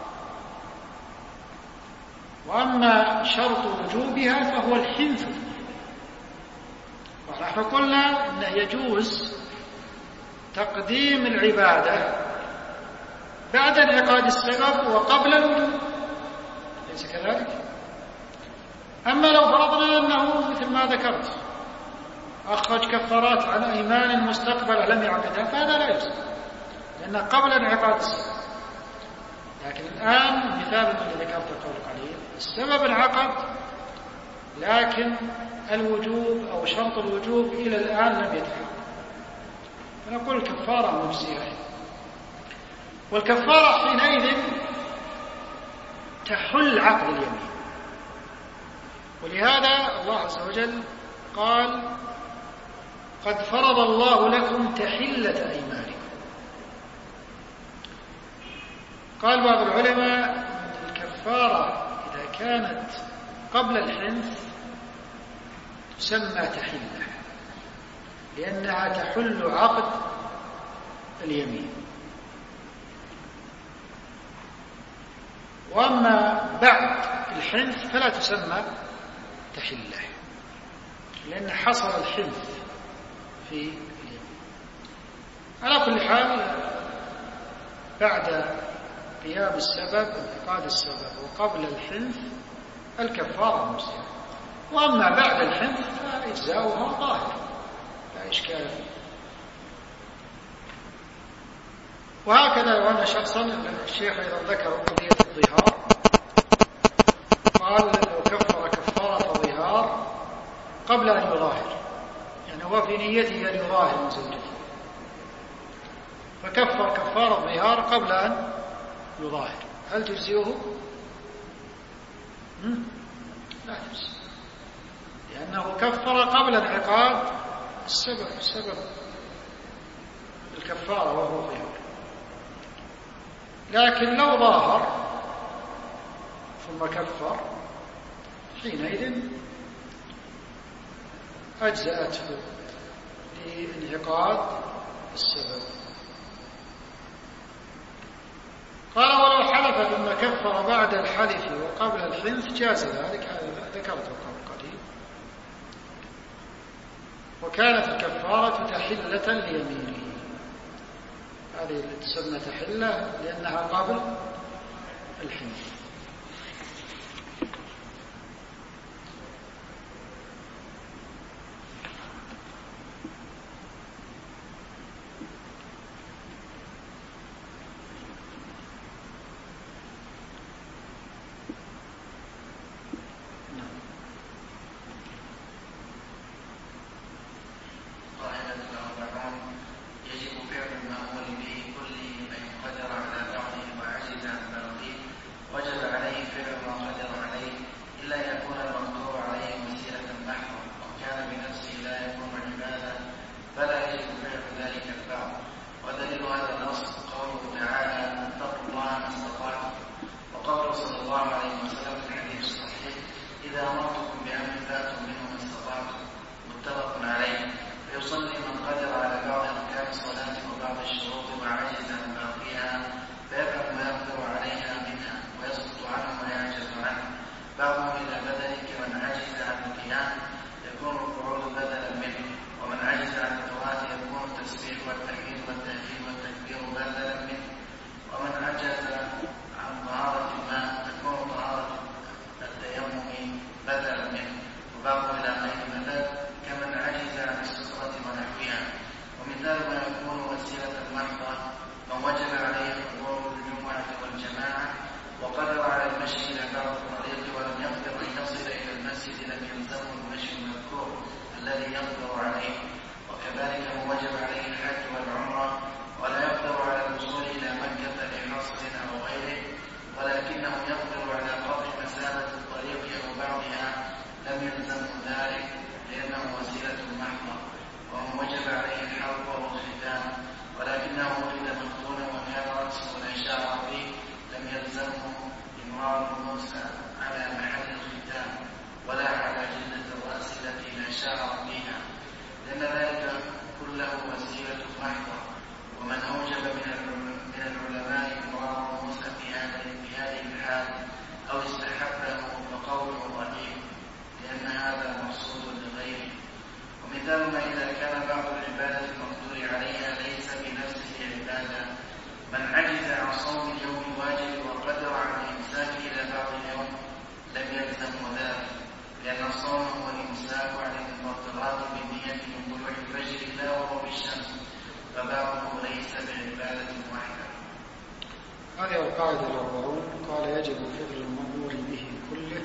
وأما شرط وجوبها فهو الحنث فيه. ونحن قلنا أنه يجوز تقديم العبادة بعد انعقاد السبب وقبل الوجوب، ليس كذلك؟ أما لو فرضنا أنه مثل ما ذكرت أخرج كفارات عن أيمان مستقبلة لم يعقدها، فهذا لا يجوز لأنه قبل انعقاد السبب. لكن الآن مثال الذي ذكرته قبل قليل، السبب انعقد لكن الوجوب أو شرط الوجوب إلى الآن لم يتحقق، فنقول الكفارة مجزية. والكفارة حينئذ تحل عقد اليمين، ولهذا الله عز وجل قال قد فرض الله لكم تحلة أيمانكم. قال بعض العلماء الكفارة إذا كانت قبل الحنث تسمى تحلة لأنها تحل عقد اليمين، وأما بعد الحنث فلا تسمى تحلة لأن حصل الحنث في اليمين. على كل حال بعد قيام السبب انعقاد السبب وقبل الحنث الكفارة مجزية، وأما بعد الحنث فإجزاؤها ظاهر لا إشكال فيه. وهكذا لو أن شخصا، الشيخ أيضا ذكر قضية الظهار، قال لو كفر كفارة ظهار قبل أن يظاهر، يعني هو في نيته أن يظاهر من زوجته، فكفر كفارة ظهار قبل أن يظاهر، هل تجزئه؟ لا تجزئ، لأنه كفر قبل انعقاد السبب الكفارة وهو الظهار. لكن لو ظاهر ثم كفر حينئذ أجزأته لانعقاد السبب. قال ولو حلف ثم كفر بعد الحلف وقبل الحنث جاز ذلك، هذا ذكرته قبل قليل. وكانت الكفارة تحلة ليمينه، هذه تسمى تحلة لأنها قبل الحنث. مثالها إذا كان بعض العبادة المقدور عليها ليس لم يلزمه ذلك، لأن الصوم هو الإمساك عن المفطرات بالنية من طلوع الفجر إلى غروب الشمس، فبعضه ليس بعبادة واحدة. هذه القاعدة 40. قال يجب فعل المأمور به كله،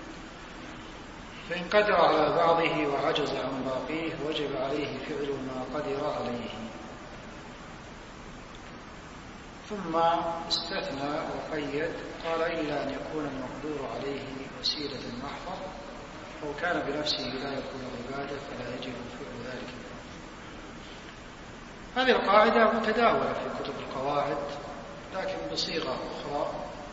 فإن قدر على بعضه وعجز عن باقيه وجب عليه فعل ما قدر عليه. ثم استثنى وقيد، قال إلا أن يكون المقدور عليه وسيلة محضة أو كان بنفسه لا يكون عبادة فلا يجب فعل ذلك. هذه القاعدة متداولة في كتب القواعد لكن بصيغة أخرى،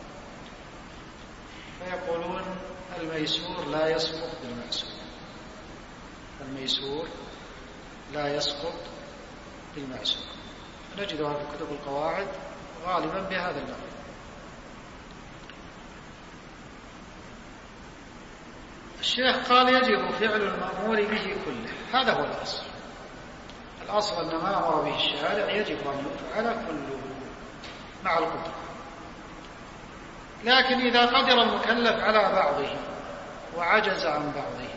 فيقولون الميسور لا يسقط بالمعسور. الميسور لا يسقط بالمعسور، نجدها في كتب القواعد غالبا بهذا اللفظ. الشيخ قال يجب فعل المأمور به كله، هذا هو الأصل. الأصل أن ما أمر به الشارع يجب أن يفعل كله مع القدرة، لكن إذا قدر المكلف على بعضه وعجز عن بعضه،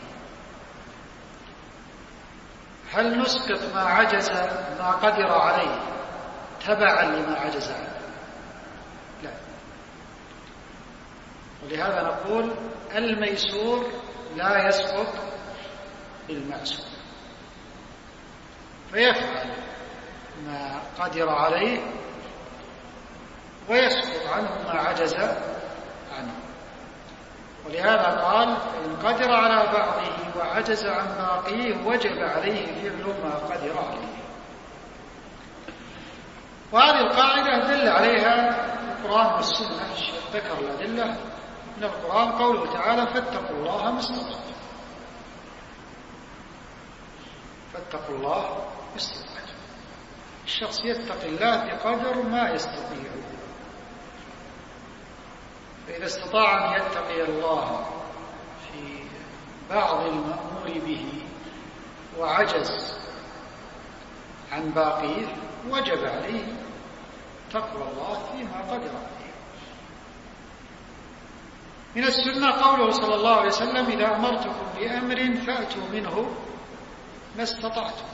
هل نسقط ما قدر عليه تبعا لما عجز عنه؟ لا. ولهذا نقول الميسور لا يسقط بالمعسور، فيفعل ما قدر عليه ويسقط عنه ما عجز عنه. ولهذا قال فإن قدر على بعضه وعجز عن باقيه وجب عليه فعل ما قدر عليه. وهذه القاعدة دل عليها القرآن والسنة. الشيخ ذكر الأدلة من القرآن، قوله تعالى فاتقوا الله ما استطعتم. فاتقوا الله ما استطعتم. الشخص يتقي الله بقدر ما يستطيع، فإذا استطاع أن يتقي الله في بعض المأمور به وعجز عن باقيه وجب عليه تقوى الله فيما قدر عليه. من السنة قوله صلى الله عليه وسلم إذا أمرتكم بأمر فأتوا منه ما استطعتم.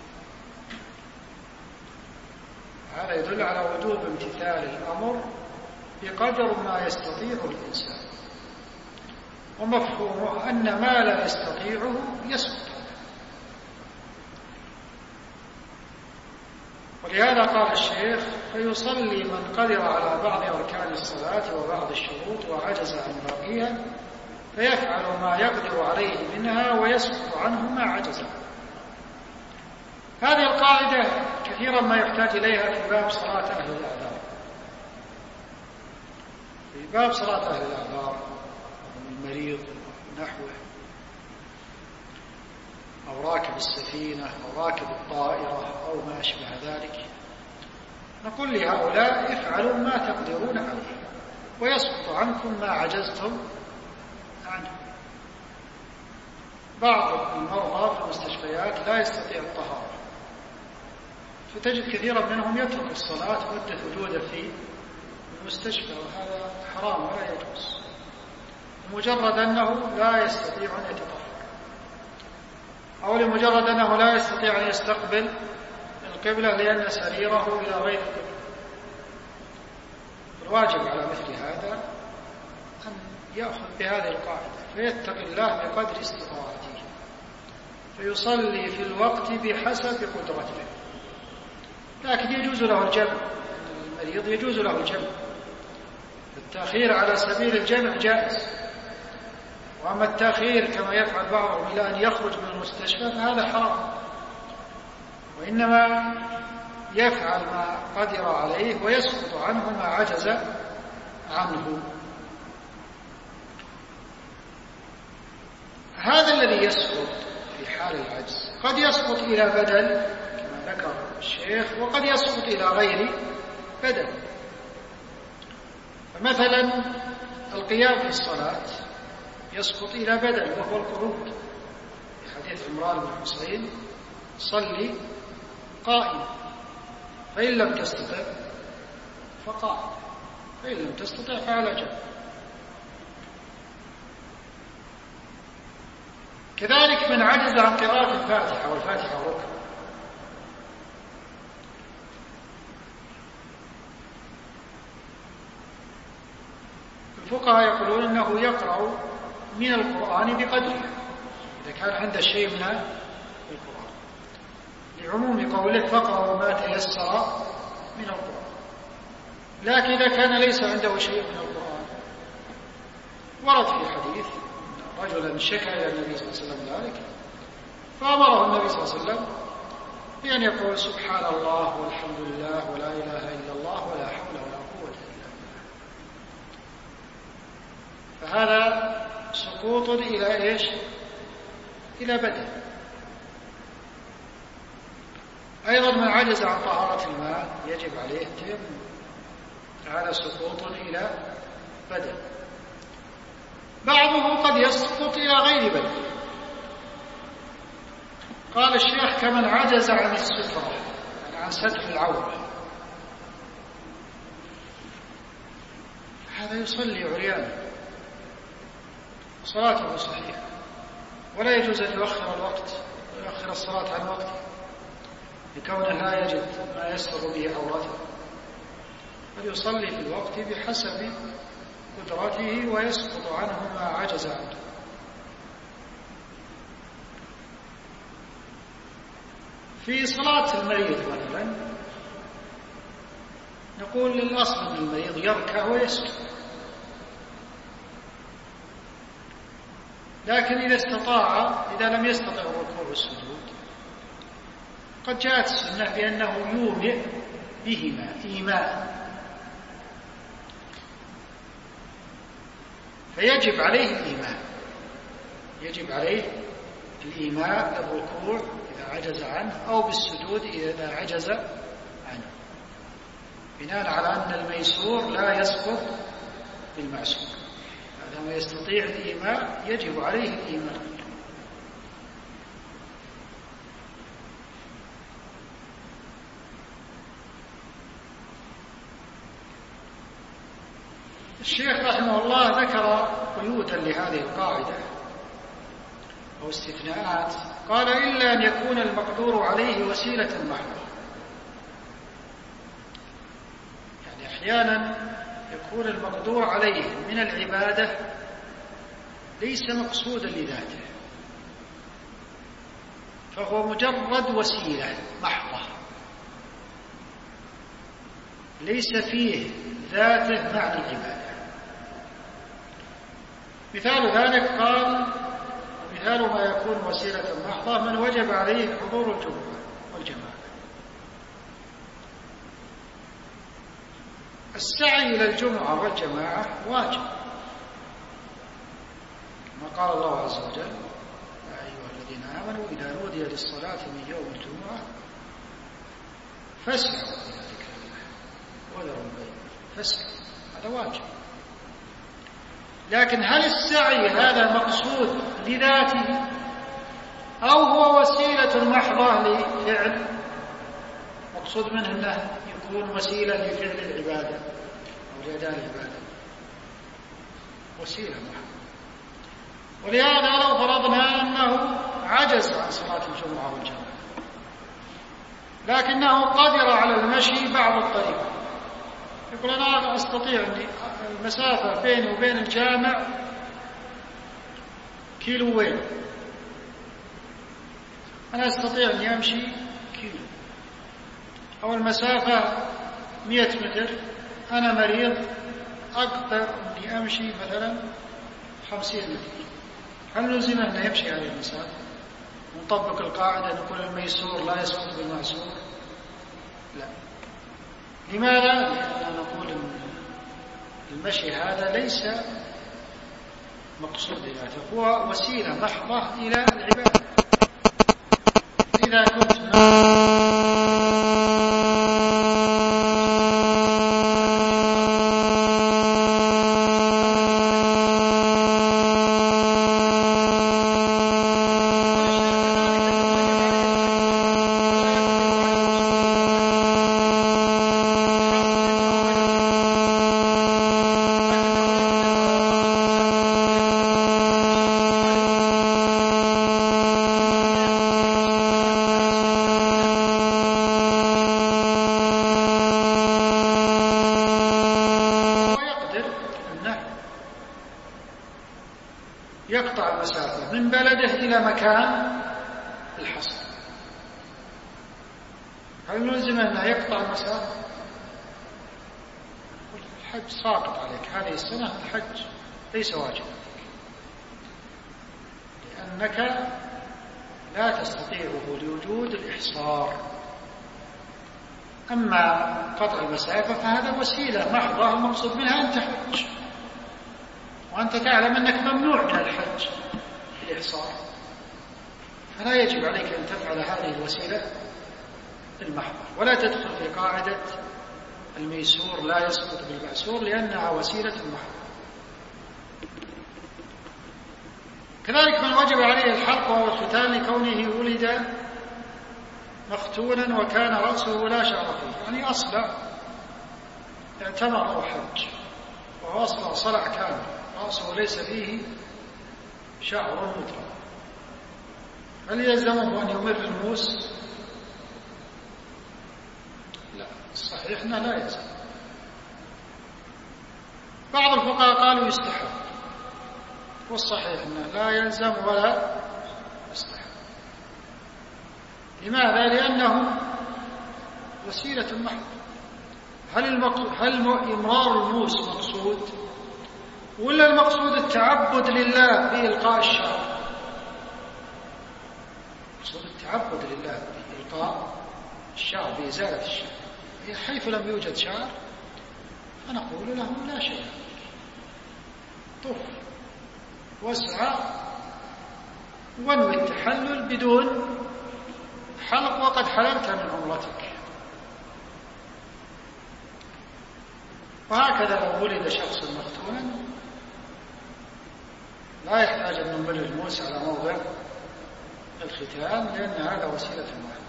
هذا يدل على وجوب امتثال الأمر بقدر ما يستطيعه الإنسان، ومفهومه أن ما لا يستطيعه يسقط. ولهذا قال الشيخ فيصلي من قدر على بعض أركان الصلاة وبعض الشروط وعجز عن باقيها، فيفعل ما يقدر عليه منها ويسقط عنه ما عجز عنه. هذه القاعدة كثيرا ما يحتاج إليها في باب صلاة أهل الأعذار. في باب صلاة أهل الأعذار المريض نحوه، أو راكب السفينة أو راكب الطائرة أو ما أشبه ذلك، نقول لهؤلاء افعلوا ما تقدرون عليه ويسقط عنكم ما عجزتم عنه. بعض المرضى في المستشفيات لا يستطيع الطهارة، فتجد كثيرا منهم يترك الصلاة مدة وجوده في المستشفى، وهذا حرام ولا يجوز، مجرد أنه لا يستطيع أن يتطهر، أو لمجرد أنه لا يستطيع أن يستقبل القبلة لأن سريره إلى غير القبلة. الواجب على مثل هذا أن يأخذ بهذه القاعدة فيتقي الله بقدر استطاعته، فيصلي في الوقت بحسب قدرته. لكن يجوز له الجمع، المريض يجوز له الجمع، التأخير على سبيل الجمع جائز. وأما التأخير كما يفعل بعضهم إلى أن يخرج من المستشفى فهذا حرام، وإنما يفعل ما قدر عليه ويسقط عنه ما عجز عنه. هذا الذي يسقط في حال العجز قد يسقط إلى بدل كما ذكر الشيخ، وقد يسقط إلى غير بدل. فمثلا القيام في الصلاة يسقط إلى بدل وهو القعود، في حديث عمران بن حسين صلي قائما، فإن لم تستطع فقاعد، فإن لم تستطع فعلى جنب. كذلك من عجز عن قراءة الفاتحة والفاتحة ركن. الفقهاء يقولون إنه يقرأ من القرآن بقدره إذا كان عنده شيء من القرآن، لعموم قوله فقرأوا ما تيسر من القرآن. لكن إذا كان ليس عنده شيء من القرآن، ورد في حديث رجلا شكى إلى النبي صلى الله عليه وسلم ذلك، فأمره النبي صلى الله عليه وسلم بأن يقول سبحان الله والحمد لله ولا إله إلا الله ولا حول ولا قوة إلا بالله. فهذا سقوط إلى إيش؟ إلى بدن. أيضا من عجز عن طهارة الماء يجب عليه التيمم، هذا سقوط إلى بدن. بعضه قد يسقط إلى غير بدن. قال الشيخ كمن عجز عن السترة، يعني عن ستر العورة، هذا يصلي عريانا صلاته صحيحة، ولا يجوز أن يؤخر الوقت ويؤخر الصلاة عن وقته لكونه لا يجد ما يستر به عورته، بل يصلي في الوقت بحسب قدرته ويسقط عنه ما عجز عنه. في صلاة المريض مثلا نقول للأصل أن المريض يركع ويسجد، لكن إذا لم يستطع الركوع والسجود قد جاءت السنة بأنه يومئ بهما إيماء، فيجب عليه الإيماء، يجب عليه الإيماء بالركوع إذا عجز عنه أو بالسجود إذا عجز عنه، بناء على أن الميسور لا يسقط بالمعسور. هذا ما يستطيع الإيماء يجب عليه الإيماء. الشيخ رحمه الله ذكر قيودا لهذه القاعدة أو استثناءات، قال إلا أن يكون المقدور عليه وسيلة محضة. يعني أحيانا يكون المقدور عليه من العبادة ليس مقصودا لذاته، فهو مجرد وسيلة محضة ليس فيه ذاته معنى العبادة. مثال ذلك قال مثال ما يكون وسيلة محضة من وجب عليه حضور الجمعة والجماعة. السعي إلى الجمعة والجماعة واجب، كما قال الله عز وجل يا أيها الذين آمنوا إذا نودي للصلاة من يوم الجمعة فاسعوا إلى ذكر الله وذروا البيع، فاسعوا، هذا واجب. لكن هل السعي هذا مقصود لذاته أو هو وسيلة محضة لفعل مقصود منه أنه يكون وسيلة لفعل العبادة أو لأداء العبادة؟ وسيلة محضة. ولهذا لو فرضنا أنه عجز عن صلاة الجمعة والجماعة لكنه قدر على المشي بعض الطريق، يقول أنا أستطيع أن المسافة بيني وبين الجامع كيلوين، أنا أستطيع أن أمشي كيلو، أو المسافة 100 متر، أنا مريض أقدر أني أمشي مثلا 50 متر، هل نلزمه أن يمشي هذه المسافة؟ نطبق القاعدة نقول الميسور لا يسقط بالمعسور؟ لا. لماذا؟ لأننا نقول أن المشي هذا ليس مقصود لذاته، هو وسيلة محضة إلى العبادة. إذا كنت بيده إلى مكان الحصر، هل نلزم أنه يقطع المسافة؟ الحج ساقط عليك هذه السنة، الحج ليس واجب لأنك لا تستطيعه لوجود الإحصار. أما قطع المسافة فهذا وسيلة محضة المقصود منها أن تحج، وأنت تعلم أنك ممنوع من الحج بالإحصار، فلا يجب عليك أن تفعل هذه الوسيلة المحضة، ولا تدخل في قاعدة الميسور لا يسقط بالمأسور لأنها وسيلة محضة. كذلك من وجب عليه الحلق وهو الختان لكونه ولد مختونا وكان رأسه لا شعر فيه، يعني أصلع اعتمر أو حج وهو أصلع صلع كامل رأسه ليس فيه شعر مطلق، هل يلزمه أن يمر الموس؟ لا، الصحيح أنه لا يلزم. بعض الفقهاء قالوا يستحب، والصحيح أنه لا يلزم ولا يستحب. لماذا؟ لأنه وسيلة محضة. هل إمرار الموس مقصود، ولا المقصود التعبد لله بإلقاء الشعر؟ مقصود التعبد لله بإلقاء الشعر، بإزالة الشعر. حيث لم يوجد شعر فنقول له لا شيء، طف واسعى وانوي التحلل بدون حلق وقد حللت من عمرتك. وهكذا لو ولد شخص مختونا لا يحتاج أن نمر الموس على موضع الختان لأن هذا وسيلة محضة.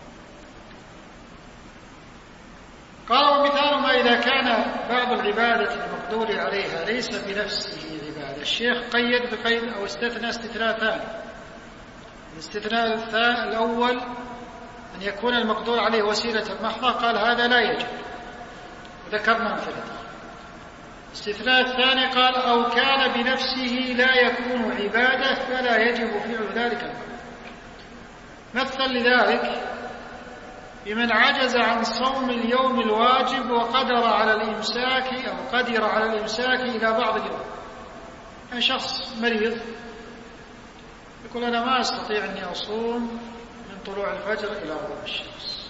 قال ومثال ما إذا كان بعض العبادة المقدور عليها ليس بنفسه عبادة. الشيخ قيد بقيد أو استثنى استثناء ثاني. الاستثناء الأول أن يكون المقدور عليه وسيلة محضة، قال هذا لا يجب، وذكرنا أمثلته. الاستثناء الثاني قال أو كان بنفسه لا يكون عبادة فلا يجب فعل ذلك الأمر. مثل لذلك بمن عجز عن صوم اليوم الواجب وقدر على الإمساك إلى بعض اليوم. يعني شخص مريض يقول أنا ما أستطيع أني أصوم من طلوع الفجر إلى غروب الشمس،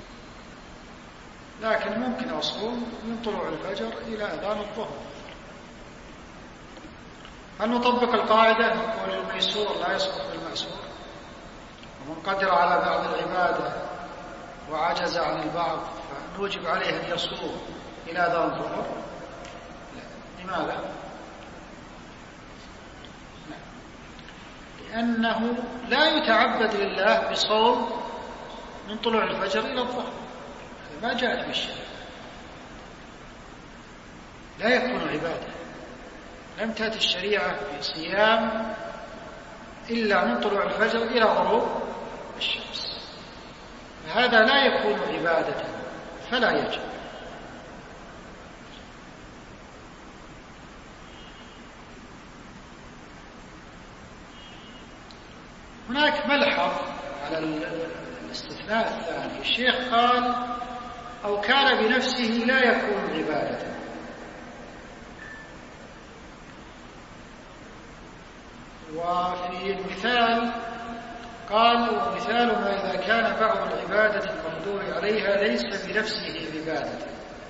لكن ممكن أصوم من طلوع الفجر إلى أذان الظهر. هل نطبق القاعدة نقول الميسور لا يسقط بالمأسور، ومن قدر على بعض العبادة وعجز عن البعض فنوجب عليه أن يصوم إلى أذان الظهر؟ لماذا؟ لأنه لا يتعبد لله بصوم من طلوع الفجر إلى الظهر، ما جاءت بالشرع، لا يكون عبادة. لم تأتي الشريعة بصيام إلا من طلوع الفجر إلى غروب الشمس، فهذا لا يكون عبادة فلا يجب. هناك ملحظ على الاستثناء الثاني. الشيخ قال أو كان بنفسه لا يكون عبادة، وفي المثال قال ومثال ما إذا كان بعض العبادة المقدور عليها ليس بنفسه عبادة.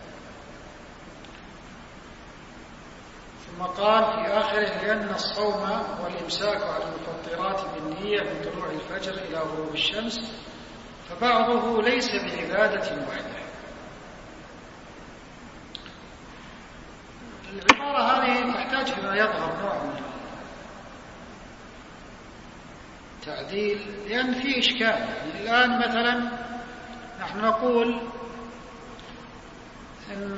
ثم قال في آخره لأن الصوم والإمساك عن المفطرات بالنية من طلوع الفجر إلى غروب الشمس فبعضه ليس بعبادة وحده. العبارة هذه تحتاج فيما يظهر نوع من تعديل، لأن في إشكال. يعني الآن مثلا نحن نقول إن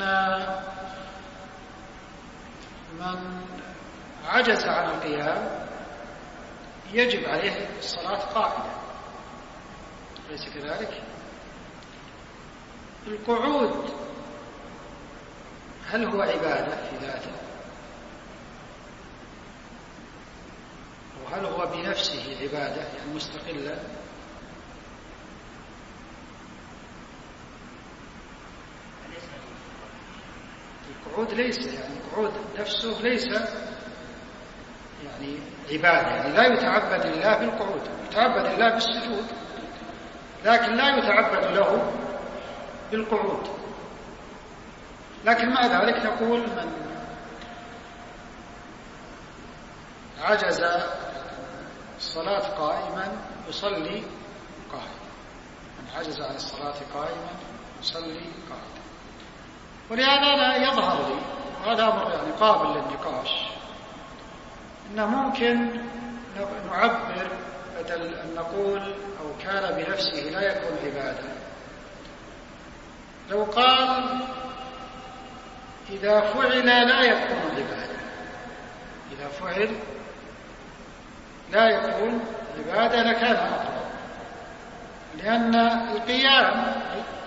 من عجز عن القيام يجب عليه الصلاة قائمة، ليس كذلك؟ القعود هل هو عبادة في ذاته؟ هل هو بنفسه عبادة يعني مستقلة؟ القعود ليس، يعني القعود نفسه ليس يعني عبادة، يعني لا يتعبد الله بالقعود، يتعبد الله بالسجود، لكن لا يتعبد له بالقعود. لكن مع ذلك نقول من عجز الصلاة قائما يصلي قائما، من عجز عن الصلاة قائما يصلي قائما. ولهذا لا يظهر لي، وهذا أمر يعني قابل للنقاش، إنه ممكن نعبر بدل أن نقول أو كان بنفسه لا يكون عبادة، لو قال إذا فعل لا يكون عبادة، إذا فعل لا يكون عبادة لكان أفضل، لأن القيام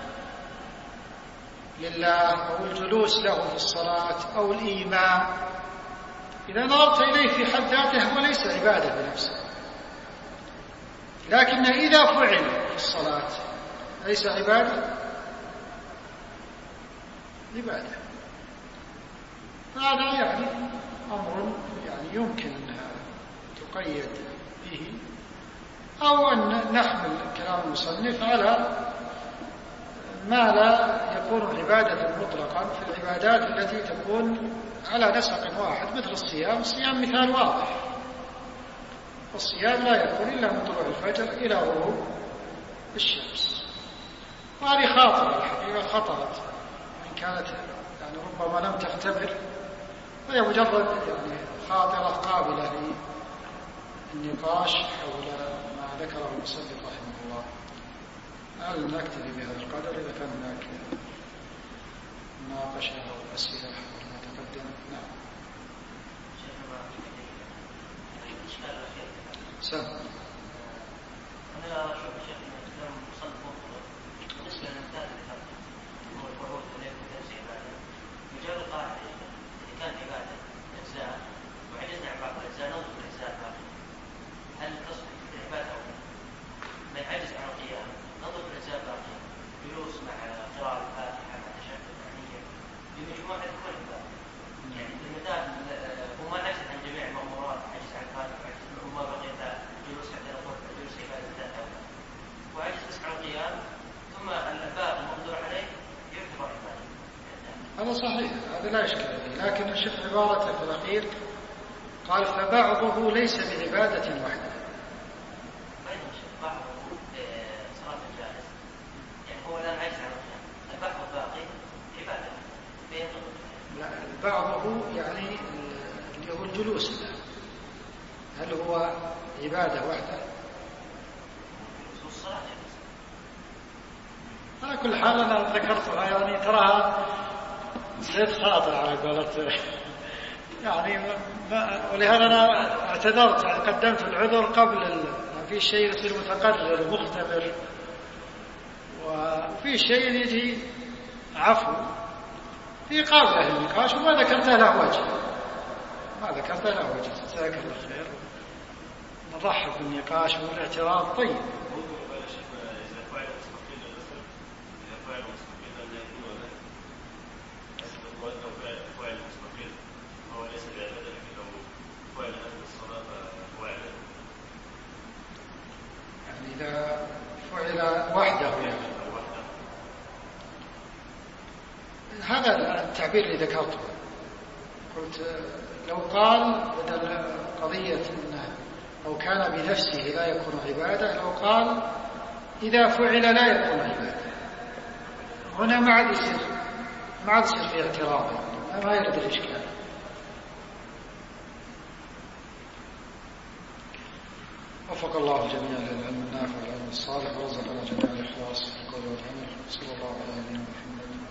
لله أو الجلوس له في الصلاة أو الإيماء إذا نظرت إليه في حد ذاته هو ليس عبادة بنفسه، لكن إذا فعل في الصلاة ليس عبادة، عبادة. فهذا يعني أمر يعني يمكن أن تقيد به، أو أن نحمل كلام المصنف على ما لا يكون عبادة مطلقا في العبادات التي تكون على نسق واحد، مثل الصيام. الصيام مثال واضح، الصيام لا يكون إلا من طلوع الفجر إلى غروب الشمس، وهذه خاطرة الحقيقة، خطرت إن كانت يعني ربما لم تختبر، وهي مجرد يعني خاطرة قابلة للنقاش حول ما ذكره المصنف رحمه الله. هل نكتفي بهذا القدر؟ إذا كان هناك مناقشة أو أسئلة حول ما تقدم. نعم. سم. أنا أشوف شيخ الإسلام مصنف مفضل بالنسبة للمثال هو القعود الذي يكون نفسه عبادة، يجاب القاعدة إذا كان عبادة أجزاء وعجزنا عن بعض الأجزاء ننظر في الأجزاء الباقية، هل تصبح العبادة أو من عجز عن القيام ننظر في الأجزاء الباقية، جلوس مع قراءة الفاتحة مع تشهد التحية بمجموعة تكون عبادة. يعني المثال هو ما عجز عن جميع المأمورات، عجز عن الفاتحة وما بقي جلوس حتى نقول جلوس عبادة ذاتها، وعجز بس عن القيام، ثم الباقي المقدور عليه يعتبر عبادة. هذا صحيح، هذا لا إشكال فيه، لكن الشيخ عبارته في الأخير قال فبعضه ليس بعبادة واحدة. أيضا الشيخ بعضه صلاة الجالس، يعني هو الآن عجز عن القيام، البعض الباقي عبادة بينطبق. لا، بعضه يعني اللي هو الجلوس له، هل هو عبادة واحدة؟ الصلاة جالس. على كل حال أنا ذكرتها يعني تراها زيد خاطر على قولة يعني ولهذا أنا اعتذرت، يعني قدمت العذر قبل ما في شيء يصير متقرر ومختبر، وفي شيء يجي عفو في قابله للنقاش، وما ذكرته له وجه، ما ذكرته له وجه. جزاك الله خير، نرحب بالنقاش والاعتراض. طيب يعني إذا فعل وحده يعني هذا التعبير اللي ذكرته، قلت لو قال بدل قضية إنه لو كان بنفسه لا يكون عبادة، لو قال إذا فعل لا يكون عبادة، هنا ما عاد يصير في اعتراض، ما يرد الإشكال. وفق الله الجميع للعلم النافع والعلم الصالح، ورزقنا جميع الإخلاص في القول والعمل. صلى الله على نبينا محمد.